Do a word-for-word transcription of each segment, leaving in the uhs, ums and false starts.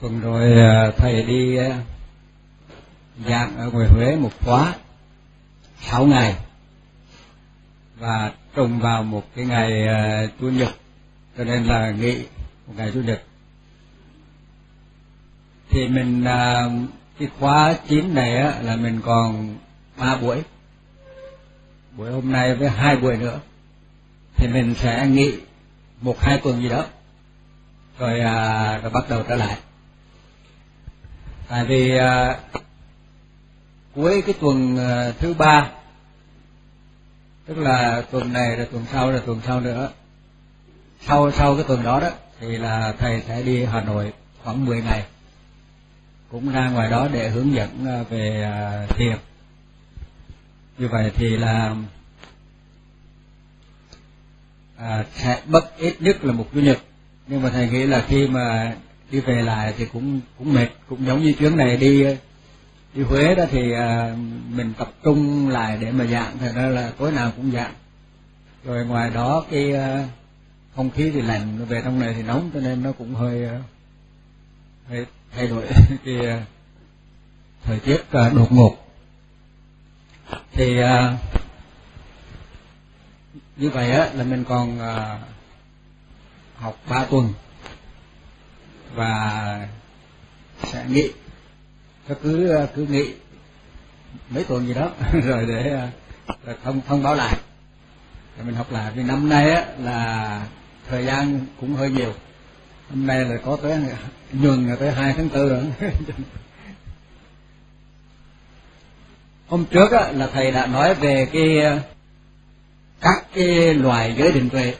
Tuần rồi thầy đi giảng ở ngoài Huế một khóa sáu ngày, và trùng vào một cái ngày Chủ nhật, cho nên là nghỉ một ngày Chủ nhật. Thì mình cái khóa chín này á, là mình còn ba buổi, buổi hôm nay với hai buổi nữa, thì mình sẽ nghỉ một hai tuần gì đó, rồi, à, rồi bắt đầu trở lại. Tại vì à, cuối cái tuần à, thứ ba, tức là tuần này rồi tuần sau rồi tuần sau nữa, sau sau cái tuần đó đó thì là thầy sẽ đi Hà Nội khoảng mười ngày, cũng ra ngoài đó để hướng dẫn à, về à, thiền. Như vậy thì là à, sẽ mất ít nhất là một Chủ nhật, nhưng mà thầy nghĩ là khi mà đi về lại thì cũng cũng mệt, cũng giống như chuyến này đi đi Huế đó, thì à, mình tập trung lại để mà giảng, thật ra là tối nào cũng giảng. Rồi ngoài đó cái à, không khí thì lạnh, về trong này thì nóng, cho nên nó cũng hơi hơi thay đổi cái à, thời tiết à, đột ngột. Thì à, như vậy á là mình còn à, học ba tuần và sẽ nghỉ, cứ cứ nghỉ mấy tuần gì đó rồi để rồi thông thông báo lại rồi mình học lại. Vì năm nay á là thời gian cũng hơi nhiều, năm nay là có tới nhuần tới hai tháng tư rồi. Hôm trước á là thầy đã nói về cái các cái loài giới định tuệ,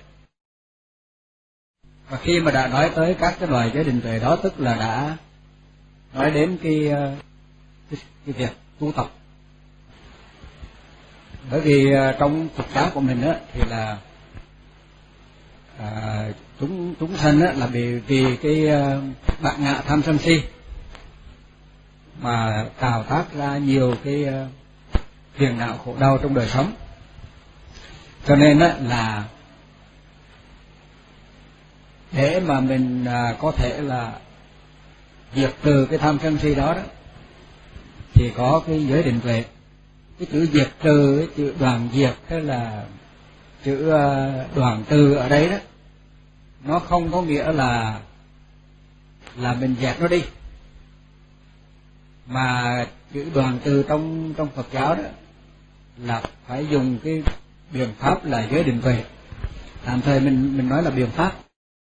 và khi mà đã nói tới các cái loài giới định tuệ đó, tức là đã nói đến cái cái, cái việc tu tập. Bởi vì trong Phật giáo của mình á thì là à, chúng chúng sanh á là vì vì cái bản ngã tham sân si mà tạo tác ra nhiều cái phiền não khổ đau trong đời sống. Cho nên á là để mà mình à, có thể là diệt trừ cái tham sân si đó đó, thì có cái giới định tuệ. Cái chữ diệt trừ, cái chữ đoàn diệt, tức là chữ uh, đoàn từ ở đây đó, nó không có nghĩa là là mình dẹp nó đi, mà chữ đoàn từ trong trong Phật giáo đó là phải dùng cái biện pháp là giới định tuệ. Tạm thời mình mình nói là biện pháp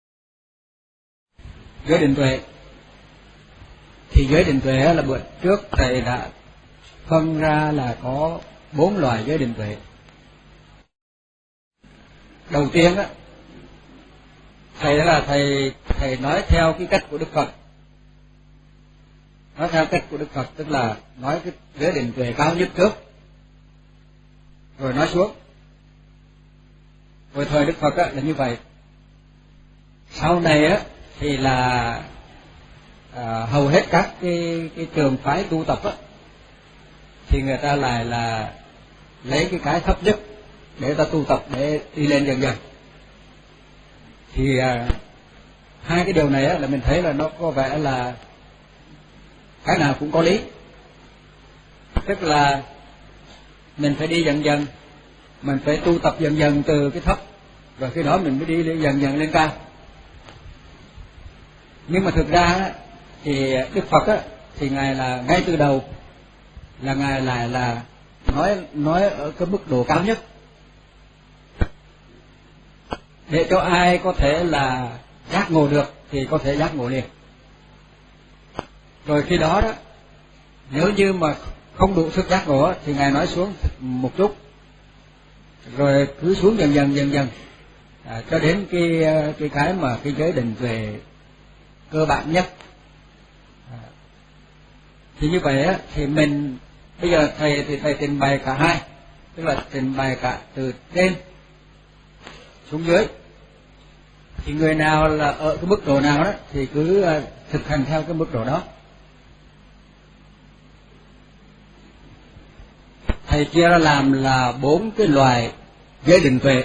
giới định tuệ. Thì giới định tuệ là bữa trước thầy đã phân ra là có bốn loại giới định tuệ. Đầu tiên á, thầy đó là thầy thầy nói theo cái cách của Đức Phật. Nói theo cách của Đức Phật tức là nói cái giới định tuệ cao nhất trước, rồi nói xuống. Rồi thời Đức Phật á là như vậy. Sau này á thì là à, hầu hết các cái cái trường phái tu tập á, thì người ta lại là lấy cái cái thấp nhất để ta tu tập, để đi lên dần dần. Thì à, hai cái điều này á là mình thấy là nó có vẻ là cái nào cũng có lý. Tức là mình phải đi dần dần, mình phải tu tập dần dần từ cái thấp, rồi khi đó mình mới đi dần dần lên cao. Nhưng mà thực ra thì Đức Phật á, thì ngài là ngay từ đầu là ngài lại là nói nói ở cái mức độ cao nhất, để cho ai có thể là giác ngộ được thì có thể giác ngộ liền. Rồi khi đó đó, nếu như mà không đủ sức giác ngộ thì ngài nói xuống một chút, rồi cứ xuống dần dần dần dần à, cho đến cái cái cái mà cái giới định về cơ bản nhất. À, thì như vậy á, thì mình bây giờ thầy thì thầy trình bày cả hai, tức là trình bày cả từ trên xuống dưới. Thì người nào là ở cái mức độ nào đó thì cứ uh, thực hành theo cái mức độ đó. Thầy chia ra làm là bốn cái loài giới định tuệ.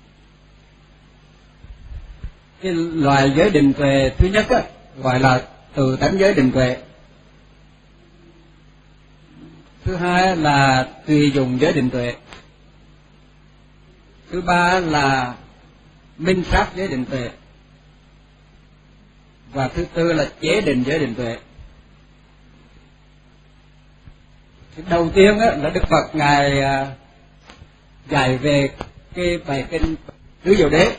Cái loài giới định tuệ thứ nhất á, gọi là từ tánh giới định tuệ. Thứ hai là tùy dùng giới định tuệ. Thứ ba là minh sát giới định tuệ. Và thứ tư là chế định giới định tuệ. Thì đầu tiên á, là Đức Phật Ngài dạy về cái bài kinh Tứ Diệu Đế,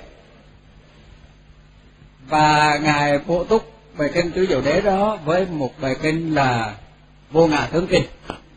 và Ngài bổ túc bài kinh Tứ Diệu Đế đó với một bài kinh là Vô Ngã Tướng Kinh.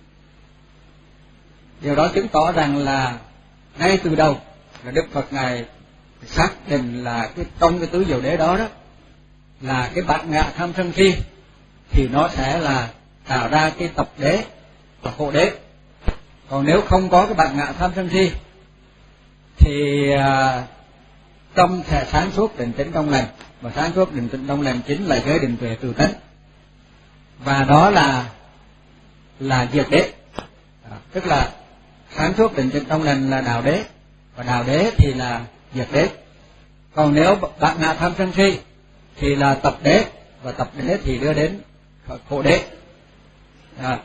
Điều đó chứng tỏ rằng là ngay từ đầu là Đức Phật Ngài xác định là cái trong cái Tứ Diệu Đế đó đó là cái bản ngã tham sân si thì nó sẽ là tạo ra cái tập đế và khổ đế. Còn nếu không có cái bản ngã tham sân si thì uh, tâm sẽ sáng suốt định tĩnh trong lành, và sáng suốt định tĩnh trong lành chính là giới định tuệ từ tánh, và đó là là diệt đế. À, tức là sáng suốt định tĩnh trong lành là đạo đế, và đạo đế thì là diệt đế. Còn nếu bản ngã tham sân si thì là tập đế, và tập đế thì đưa đến khổ đế. À.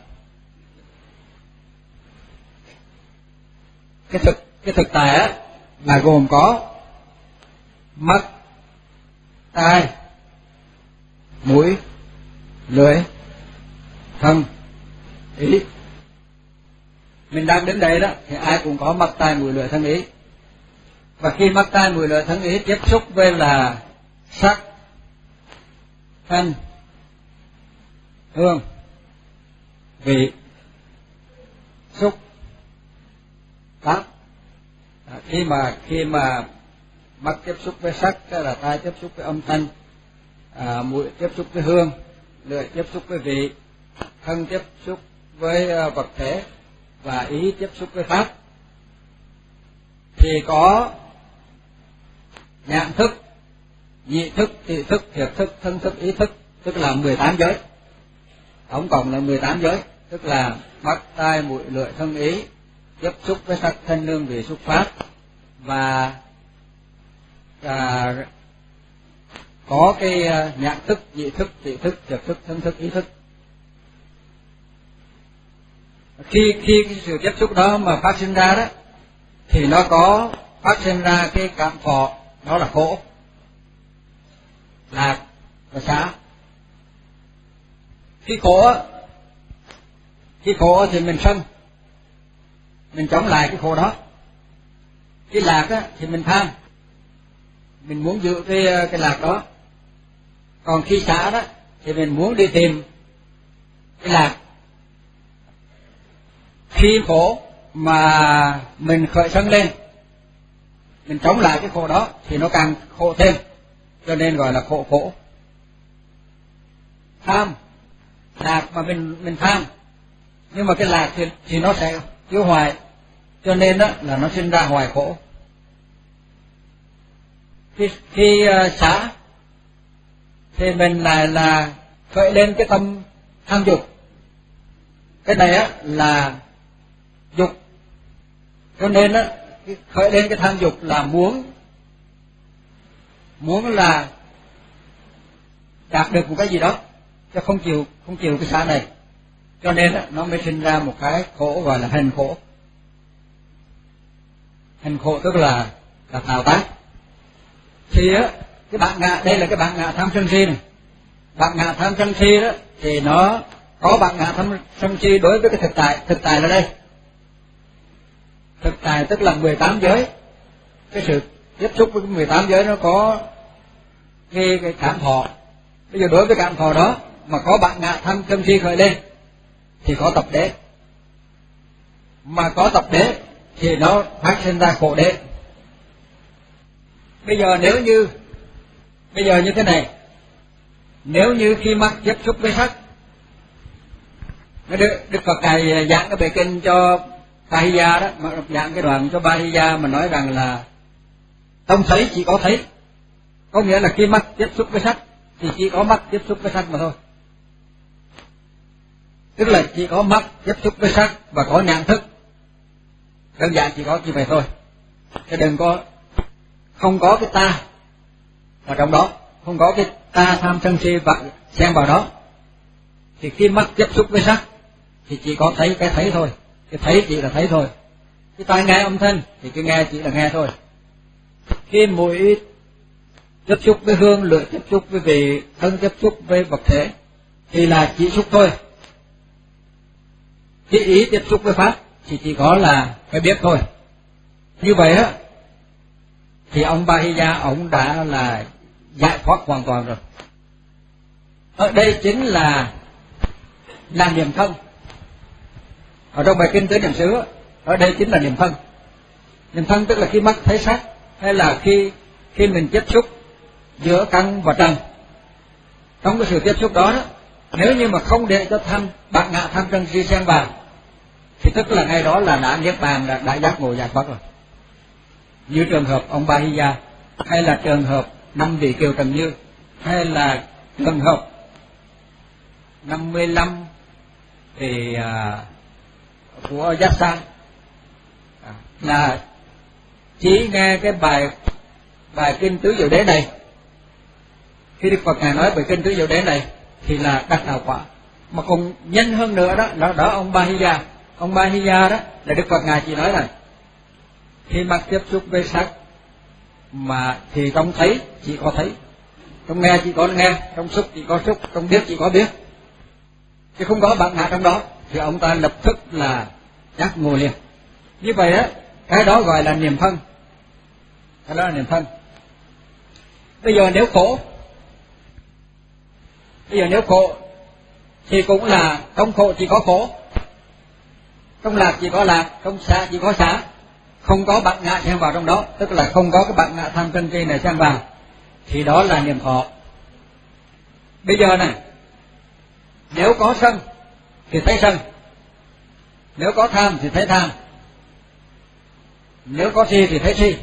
Cái thực cái thực tại á là gồm có mắt, tai, mũi, lưỡi, thân, ý. Mình đang đến đây đó thì ai cũng có mắt, tai, mũi, lưỡi, thân, ý. Và khi mắt, tai, mũi, lưỡi, thân, ý tiếp xúc với là sắc, thanh, hương, vị, xúc, pháp. À, khi mà khi mà mắt tiếp xúc với sắc, cái là tai tiếp xúc với âm thanh, à, mũi tiếp xúc với hương, lưỡi tiếp xúc với vị, thân tiếp xúc với uh, vật thể, và ý tiếp xúc với pháp, thì có nhãn thức, nhị thức, thị thức, thiệt thức, thân thức, ý thức, tức là mười tám giới. Tổng cộng là mười tám giới, tức là mắt, tai, mũi, lưỡi, thân, ý tiếp xúc với sắc, thanh, hương, vị, xúc, pháp, và à, có cái uh, nhãn thức, nhị thức, thị thức, thiệt thức, thân thức, ý thức. Khi khi cái sự tiếp xúc đó mà phát sinh ra đó thì nó có phát sinh ra cái cảm thọ, đó là khổ, lạc và xả. Khi khổ khi khổ thì mình sân, mình chống lại cái khổ đó. Khi lạc á, thì mình tham, mình muốn giữ cái cái lạc đó. Còn khi xả đó thì mình muốn đi tìm cái lạc. Khi khổ mà mình khởi sân lên, mình chống lại cái khổ đó thì nó càng khổ thêm, cho nên gọi là khổ khổ. Tham, lạc mà mình mình tham, nhưng mà cái lạc thì, thì nó sẽ tiêu hoại, cho nên đó là nó sinh ra hoài khổ. Khi, khi uh, xả thì mình lại là khởi lên cái tâm tham dục. Cái này á là dục, cho nên á khởi lên cái tham dục là muốn muốn là đạt được một cái gì đó, chứ không chịu không chịu cái xả này, cho nên á nó mới sinh ra một cái khổ gọi là hành khổ. Hành khổ tức là là tạo tác. Thì á cái bản ngã, đây là cái bản ngã tham sân si này. Bản ngã tham sân si đó thì nó có bản ngã tham sân si đối với cái thực tại. Thực tại là đây, thực tại tức là mười tám giới. Cái sự tiếp xúc với mười tám giới nó có cái, cái cảm thọ. Bây giờ đối với cảm thọ đó mà có bản ngã tham sân si khởi lên thì có tập đế. Mà có tập đế thì nó phát sinh ra khổ đế. Bây giờ nếu như bây giờ như thế này, nếu như khi mắt tiếp xúc với sắc, Đức, Đức Phật Ngài giảng cái bài kinh cho Bahiya đó, mà giảng cái đoạn cho Bahiya mà nói rằng là không thấy chỉ có thấy, có nghĩa là khi mắt tiếp xúc với sắc thì chỉ có mắt tiếp xúc với sắc mà thôi. Tức là chỉ có mắt tiếp xúc với sắc và có nhãn thức, đơn giản chỉ có như vậy thôi, chứ đừng có không có cái ta ở trong đó. không có cái ta tham sân si và xen vào đó, thì khi mắt tiếp xúc với sắc thì chỉ có thấy cái thấy thôi, cái thấy chỉ là thấy thôi. Cái tai nghe âm thanh thì cái nghe chỉ là nghe thôi. Khi mũi tiếp xúc với hương, lưỡi tiếp xúc với vị, thân tiếp xúc với vật thể thì là chỉ xúc thôi. Khi ý tiếp xúc với pháp thì chỉ có là cái biết thôi. Như vậy á thì ông Bahiya ông đã là giải thoát hoàn toàn rồi. Ở đây chính là là niệm thân. Ở trong bài kinh Tứ Niệm xứ, ở đây chính là niệm thân. Niệm thân tức là khi mắt thấy sắc, hay là khi khi mình tiếp xúc giữa căn và trần. Trong cái sự tiếp xúc đó, đó nếu như mà không để cho tham bạc ngạ tham sân si xen vào thì tức là ngay đó là đã niết bàn, đã, đã giác ngộ giải thoát rồi. Như trường hợp ông Bahiya, hay là trường hợp năm vị Kiều Trần Như, hay là trường hợp năm mươi lăm thì à, của Yassa, à, là chỉ nghe cái bài bài kinh Tứ Diệu Đế này. Khi Đức Phật ngài nói bài kinh Tứ Diệu Đế này thì là đắc đạo quả. Mà còn nhanh hơn nữa đó là đó ông Bahiya. Ông Bahiya đó là Đức Phật ngài chỉ nói là khi mắt tiếp xúc với sắc mà thì trong thấy chỉ có thấy, trong nghe chỉ có nghe, trong xúc chỉ có xúc, trong biết chỉ có biết, chứ không có bạc ngạ trong đó, thì ông ta lập tức là giác ngộ liền. Như vậy á, cái đó gọi là niệm thân, cái đó là niệm thân. Bây giờ nếu khổ, bây giờ nếu khổ thì cũng là trong khổ chỉ có khổ, trong lạc chỉ có lạc, trong xả chỉ có xả, không có bạc ngạ xen vào trong đó, tức là không có cái bạc ngạ tham sân si này xen vào, thì đó là niệm thọ. Bây giờ này, nếu có sân thì thấy sân, nếu có tham thì thấy tham, nếu có si thì thấy si,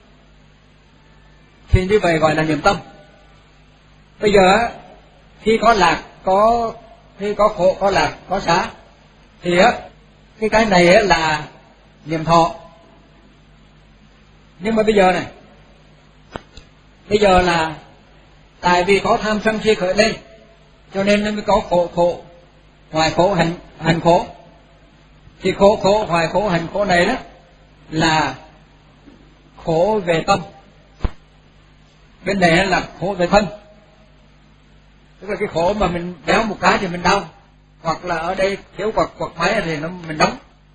thì như vậy gọi là niệm tâm. Bây giờ khi có lạc, có khi có khổ, có lạc, có xả, thì á cái cái này là niệm thọ. Nhưng mà bây giờ này, bây giờ là tại vì có tham sân si khởi lên, cho nên nó mới có khổ khổ, hoài khổ, hành hành khổ. Thì khổ khổ, hoài khổ, hành khổ này đó là khổ về tâm, bên này là khổ về thân. Tức là cái khổ mà mình béo một cái thì mình đau, hoặc là ở đây thiếu quạt quạt máy thì nó mình nóng,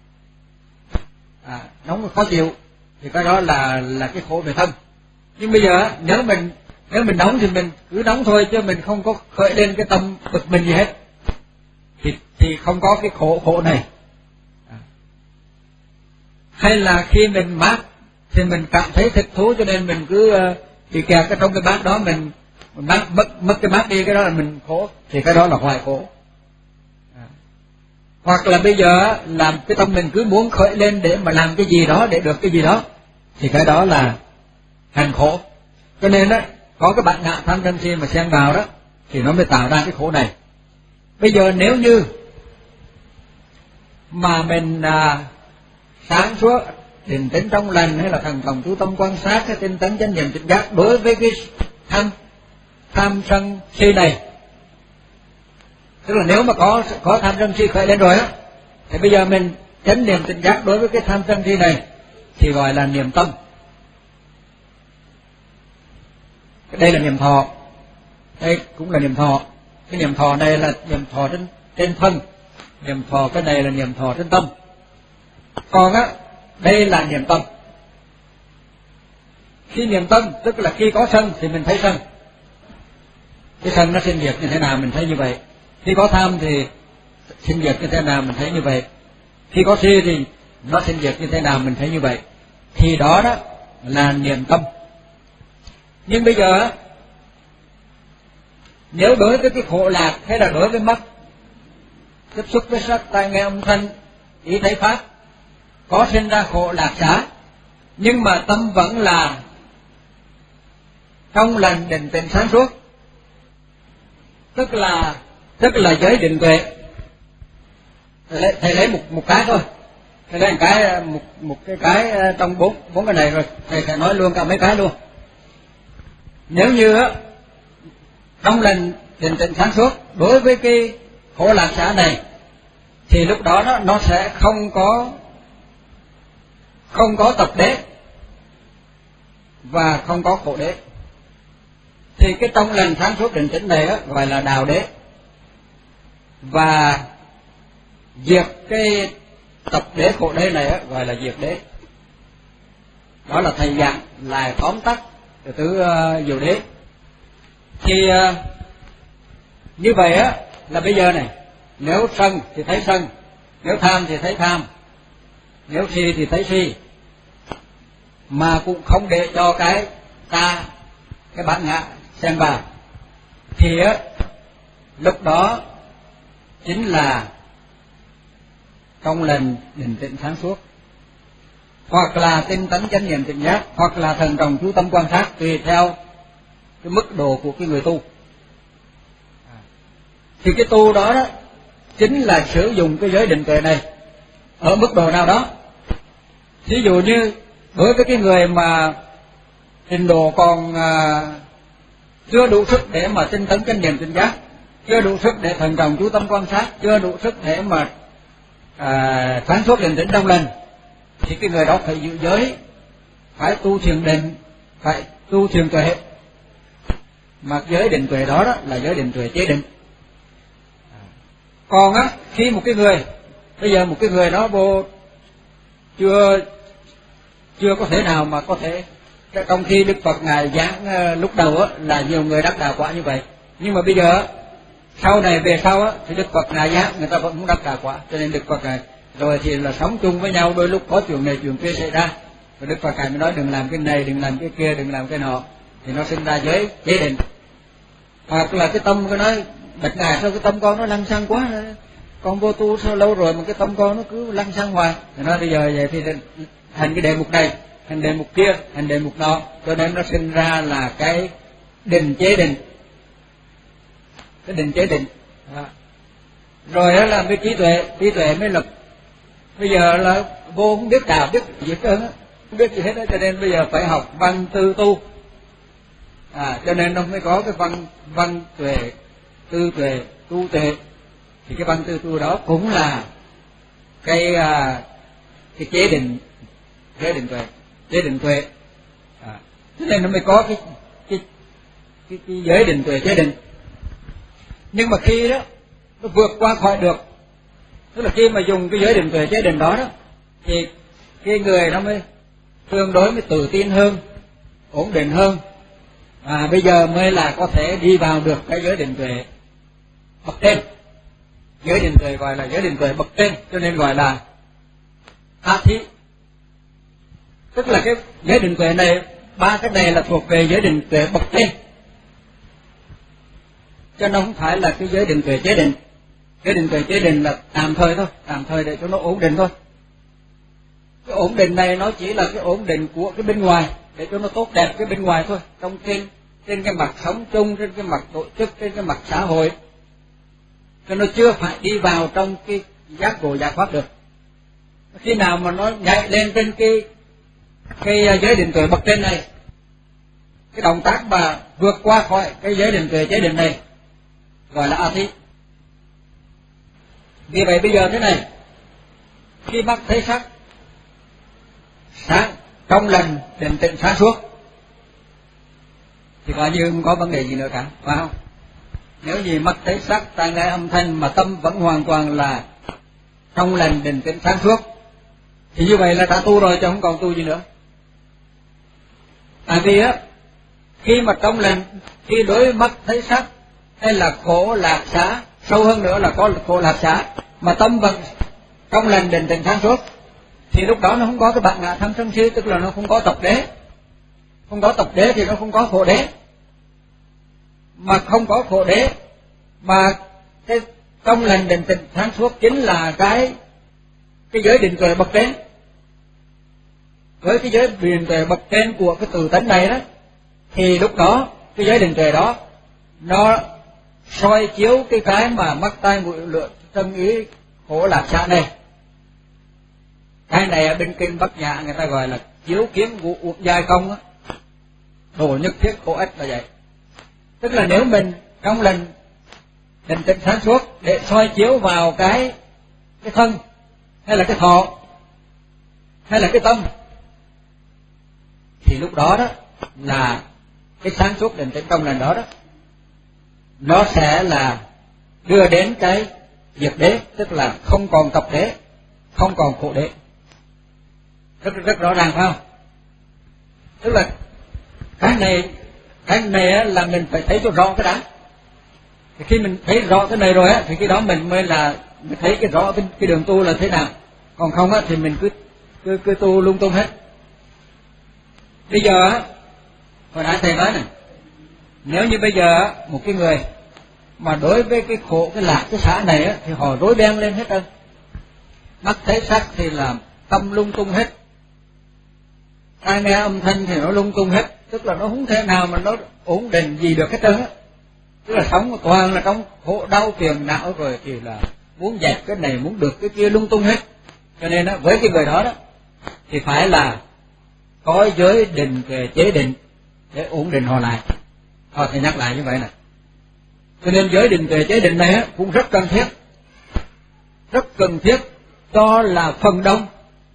à, nóng khó chịu, thì cái đó là là cái khổ về thân. Nhưng bây giờ nếu mình nếu mình nóng thì mình cứ nóng thôi, chứ mình không có khởi lên cái tâm bực mình gì hết, thì thì không có cái khổ khổ này. À. Hay là khi mình mát thì mình cảm thấy thích thú, cho nên mình cứ uh, bị kẹt cái trong cái bát đó, mình, mình mất mất mất cái bát đi, cái đó là mình khổ, thì cái đó là hoài khổ. À. Hoặc là bây giờ làm cái tâm mình cứ muốn khởi lên để mà làm cái gì đó, để được cái gì đó, thì cái đó là hành khổ. Cho nên đó, có cái bạc ngạ tham sân si mà xen vào đó thì nó mới tạo ra cái khổ này. Bây giờ nếu như mà mình à, sáng suốt, định tĩnh trong lành, hay là thần thông chú tâm quan sát, cái tinh tấn chánh niệm tỉnh giác đối với cái tham tham sân si này, tức là nếu mà có có tham sân si khởi lên rồi á, thì bây giờ mình chánh niệm tỉnh giác đối với cái tham sân si này thì gọi là niệm tâm. Đây là niệm thọ, đây cũng là niệm thọ. Cái niệm thọ này là niệm thọ trên trên thân, niệm thọ cái này là niệm thọ trên tâm. Còn á, đây là niệm tâm. Khi niệm tâm tức là khi có sân thì mình thấy sân, cái sân nó sinh diệt như thế nào mình thấy như vậy. Khi có tham thì sinh diệt như thế nào mình thấy như vậy. Khi có si thì nó sinh diệt như thế nào mình thấy như vậy. Thì đó đó là niệm tâm. Nhưng bây giờ nếu đối với cái khổ lạc, hay là đối với mắt tiếp xúc với sắc, tai nghe âm thanh, ý thấy pháp, có sinh ra khổ lạc xả, nhưng mà tâm vẫn là trong lành định tĩnh sáng suốt, tức là tức là giới định tuệ. Thầy lấy, thầy lấy một một cái thôi, thầy lấy một cái một một cái cái trong bốn bốn cái này rồi thầy sẽ nói luôn cả mấy cái luôn. Nếu như trong lành định tĩnh sáng suốt đối với cái khổ lạc xả này, thì lúc đó nó, nó sẽ không có không có tập đế và không có khổ đế. Thì cái trong lành sáng suốt định tĩnh này á, gọi là đạo đế, và diệt cái tập đế khổ đế này á, gọi là diệt đế. Đó là thầy giảng lại tóm tắt từ tứ uh, diệu đế. Thì uh, như vậy á, là bây giờ này, nếu sân thì thấy sân, nếu tham thì thấy tham, nếu si thì thấy si, mà cũng không để cho cái ta, cái bản ngã xen vào, thì á, lúc đó chính là trong lành định tĩnh sáng suốt, hoặc là tinh tấn chánh niệm tỉnh giác, hoặc là thần trọng chú tâm quan sát, tùy theo cái mức độ của cái người tu. Thì cái tu đó đó chính là sử dụng cái giới định tuệ này ở mức độ nào đó. Ví dụ như đối với cái người mà trình độ còn à, chưa đủ sức để mà tinh tấn chánh niệm tỉnh giác, chưa đủ sức để thần trọng chú tâm quan sát, chưa đủ sức để mà à, sáng suốt định tĩnh trong lành, thì cái người đó phải giữ giới, phải tu thiền định, phải tu thiền tuệ. Mà giới định tuệ đó, đó là giới định tuệ chế định. Còn á, khi một cái người, bây giờ một cái người đó vô chưa chưa có thể nào mà có thể, trong khi Đức Phật ngài giảng uh, lúc đầu á, là nhiều người đắc đạo quả như vậy, nhưng mà bây giờ sau này về sau á, thì Đức Phật ngài giảng người ta vẫn không đắc đạo quả, cho nên Đức Phật ngài rồi thì là sống chung với nhau, đôi lúc có chuyện này chuyện kia xảy ra, rồi Đức Phật ngài mới nói đừng làm cái này, đừng làm cái kia, đừng làm cái nọ, thì nó sinh ra giới chế định. Hoặc là cái tâm cái nói bạch ngài sao cái tâm con nó lăng xăng quá, con vô tu sao lâu rồi mà cái tâm con nó cứ lăng xăng hoài, thì nói bây giờ vậy thì thành cái đề mục này, thành đề mục kia, thành đề mục nọ, cho nên nó sinh ra là cái định chế định, cái định chế định. Đó. Rồi đó là cái trí tuệ, trí tuệ mới lập. Bây giờ là vô không biết đạo, biết gì hết trơn á, không biết gì hết á, cho nên bây giờ phải học văn tư tu. À, cho nên nó mới có cái văn văn tuệ, tư tuệ, tu tuệ. Thì cái văn tư tu đó cũng là cái à, cái chế định, chế định tuệ, chế định tuệ. À, cho nên nó mới có cái cái cái, cái giới định tuệ chế định. Nhưng mà khi đó nó vượt qua khỏi được, tức là khi mà dùng cái giới định tuệ chế định đó đó, thì cái người nó mới tương đối mới tự tin hơn, ổn định hơn. À, bây giờ mới là có thể đi vào được cái giới định tuệ bậc trên. Giới định tuệ gọi là giới định tuệ bậc trên, cho nên gọi là a thí. Tức là cái giới định tuệ này, ba cái này là thuộc về giới định tuệ bậc trên, cho nó không phải là cái giới định tuệ chế định. Giới định tuệ chế định là tạm thời thôi, tạm thời để cho nó ổn định thôi. Cái ổn định này nó chỉ là cái ổn định của cái bên ngoài, để cho nó tốt đẹp cái bên ngoài thôi, trong trên trên cái mặt sống chung, trên cái mặt tổ chức, trên cái mặt xã hội, cho nó chưa phải đi vào trong cái giác ngộ giải thoát được. Khi nào mà nó nhảy lên trên cái cái giới định tuệ bậc trên này, cái động tác mà vượt qua khỏi cái giới định tuệ chế định này gọi là a thí. Vì vậy bây giờ thế này, khi mắt thấy sắc, sáng trong lành định tĩnh sáng suốt, thì coi như không có vấn đề gì nữa cả, phải không? Nếu gì mắt thấy sắc, tai nghe âm thanh mà tâm vẫn hoàn toàn là trong lành định tĩnh sáng suốt, thì như vậy là đã tu rồi chứ không còn tu gì nữa. Tại vì á, khi mà trong lành, khi đối mắt thấy sắc hay là khổ lạc xả, sâu hơn nữa là có khổ lạc xả, mà tâm vẫn trong lành định tĩnh sáng suốt, thì lúc đó nó không có cái bản ngã tham sân si, tức là nó không có tập đế. Không có tập đế thì nó không có khổ đế. Mà không có khổ đế, mà cái trong lành định tĩnh sáng suốt chính là cái cái giới định tuệ bậc trên. Với cái giới định tuệ bậc trên của cái từ tánh này đó, thì lúc đó cái giới định tuệ đó nó soi chiếu cái cái mà mắt tai mũi lưỡi thân ý khổ lạc xả này. Cái này ở bên kinh Bắc Nhã người ta gọi là chiếu kiến của uổng giai công á, đồ nhất thiết khổ ích là vậy. Tức là nếu mình trong lành định tĩnh sáng suốt để soi chiếu vào cái cái thân hay là cái thọ hay là cái tâm, thì lúc đó đó là cái sáng suốt định tĩnh trong lành đó đó nó sẽ là đưa đến cái diệt đế, tức là không còn tập đế, không còn khổ đế. Rất rất rõ ràng phải không? Tức là cái này cái này là mình phải thấy cho rõ cái đã. Thì khi mình thấy rõ cái này rồi á thì cái đó mình mới là mình thấy cái rõ cái, cái đường tu là thế nào. Còn không á thì mình cứ cứ cứ tu lung tung hết. Bây giờ á, hồi nãy thầy nói này, nếu như bây giờ một cái người mà đối với cái khổ cái lạc cái xã này á thì họ rối beng lên hết trơn. Mắt thấy sắc thì là tâm lung tung hết, tai nghe âm thanh thì nó lung tung hết, tức là nó không thể nào mà nó ổn định gì được hết trơn á. Tức là sống toàn là trong khổ đau phiền não, rồi thì là muốn dẹp cái này muốn được cái kia lung tung hết. Cho nên á, với cái người đó đó thì phải là có giới định về chế định để ổn định họ lại. Họ thì nhắc lại như vậy nè. Cho nên giới định về chế định này á, cũng rất cần thiết, rất cần thiết cho là phần đông.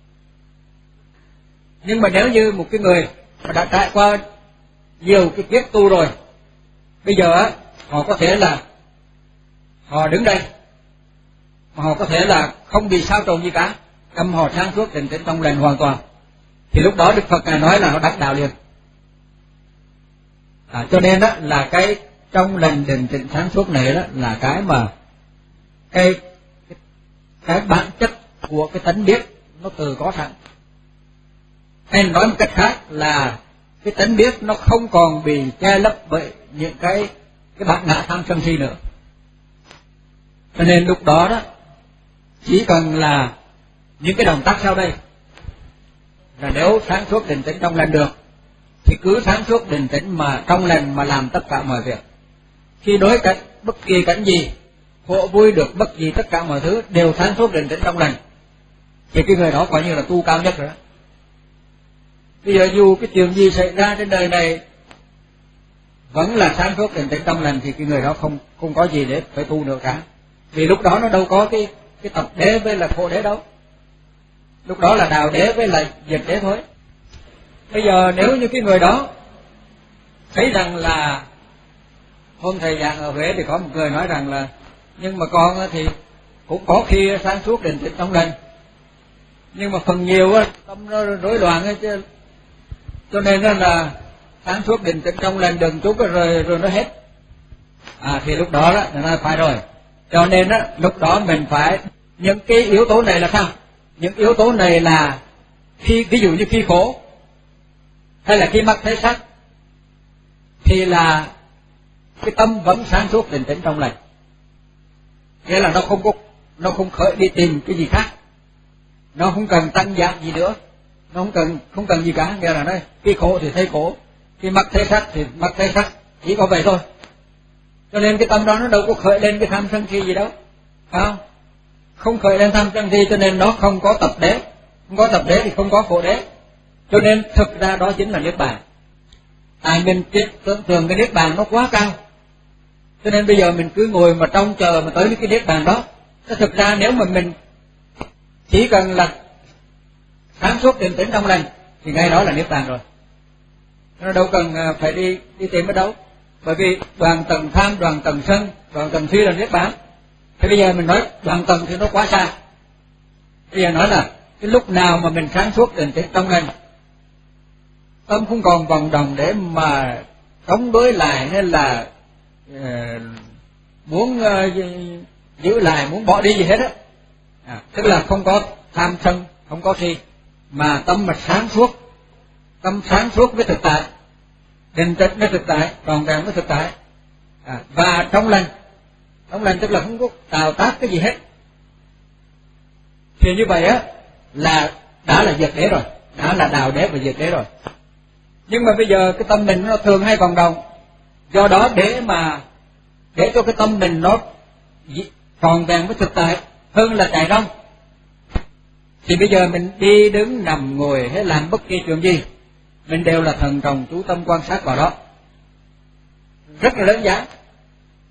Nhưng mà nếu như một cái người mà đã trải qua nhiều cái kiếp tu rồi, bây giờ á họ có thể là họ đứng đây mà họ có thể là không bị sao trộn gì cả, tâm họ sáng suốt định tĩnh trong lành hoàn toàn, thì lúc đó Đức Phật Ngài nói là họ đắc đạo liền. À, cho nên đó là cái trong lành định tĩnh sáng suốt này đó là cái mà cái cái, cái bản chất của cái tánh biết nó từ có sẵn. Hay nói một cách khác là cái tánh biết nó không còn bị che lấp bởi những cái cái bản ngã tham sân si nữa. Cho nên lúc đó đó chỉ cần là những cái động tác sau đây là nếu sáng suốt định tĩnh trong lành được thì cứ sáng suốt định tĩnh mà trong lành mà làm tất cả mọi việc. Khi đối cảnh bất kỳ cảnh gì, khổ vui được bất kỳ tất cả mọi thứ đều sáng suốt định tĩnh trong lành, thì cái người đó coi như là tu cao nhất rồi đó. Bây giờ dù cái chuyện gì xảy ra trên đời này vẫn là sáng suốt định tĩnh trong lành thì cái người đó không không có gì để phải tu nữa cả. Vì lúc đó nó đâu có cái cái tập đế với là khổ đế đâu. Lúc đó là đạo đế với là diệt đế thôi. Bây giờ nếu như cái người đó thấy rằng là hôm thầy giảng ở Huế thì có một người nói rằng là nhưng mà con thì cũng có khi sáng suốt định tĩnh trong lành, nhưng mà phần nhiều á tâm nó rối loạn ấy chứ, cho nên là sáng suốt định tĩnh trong lành đừng chút rồi rồi nó hết. À thì lúc đó đó là phải rồi. Cho nên á lúc đó mình phải những cái yếu tố này là sao? Những yếu tố này là khi ví dụ như khi khổ hay là khi mắt thấy sắc thì là cái tâm vẫn sáng suốt định tĩnh trong lành, nghĩa là nó không có nó không khởi đi tìm cái gì khác, nó không cần tăng giảm gì nữa, nó không cần không cần gì cả. Nghĩa là đây khi khổ thì thấy khổ, khi mắt thấy sắc thì mắt thấy sắc, chỉ có vậy thôi. Cho nên cái tâm đó nó đâu có khởi lên cái tham sân si gì đâu, phải không? Không khởi lên tham sân si, cho nên nó không có tập đế, không có tập đế thì không có khổ đế. Cho nên thực ra đó chính là niết bàn. Tại mình tưởng tượng cái niết bàn nó quá cao, cho nên bây giờ mình cứ ngồi mà trông chờ mà tới cái niết bàn đó. Thế thực ra nếu mà mình chỉ cần là sáng suốt định tĩnh trong lành thì ngay đó là niết bàn rồi. Nó đâu cần phải đi đi tìm ở đâu. Bởi vì đoàn tầng tham, đoàn tầng sân, đoàn tầng si là niết bàn. Thế bây giờ mình nói đoàn tầng thì nó quá xa. Bây giờ nói là cái lúc nào mà mình sáng suốt định tĩnh trong lành, tâm không còn vòng đồng để mà chống đối lại hay là uh, muốn uh, giữ lại, muốn bỏ đi gì hết á. À, tức là không có tham sân, không có si, mà tâm mà sáng suốt, tâm sáng suốt với thực tại, định tĩnh với thực tại, tròn vẹn với thực tại, à, và trong lành. Trong lành tức là không có tạo tác cái gì hết. Thì như vậy á là đã là diệt đế rồi, đã là đạo đế và diệt đế rồi. Nhưng mà bây giờ cái tâm mình nó thường hay vòng đồng, do đó để mà để cho cái tâm mình nó tròn vẹn với thực tại hơn là chạy đông, thì bây giờ mình đi đứng nằm ngồi hay làm bất kỳ chuyện gì mình đều là thần trọng chú tâm quan sát vào đó, rất là lớn giá.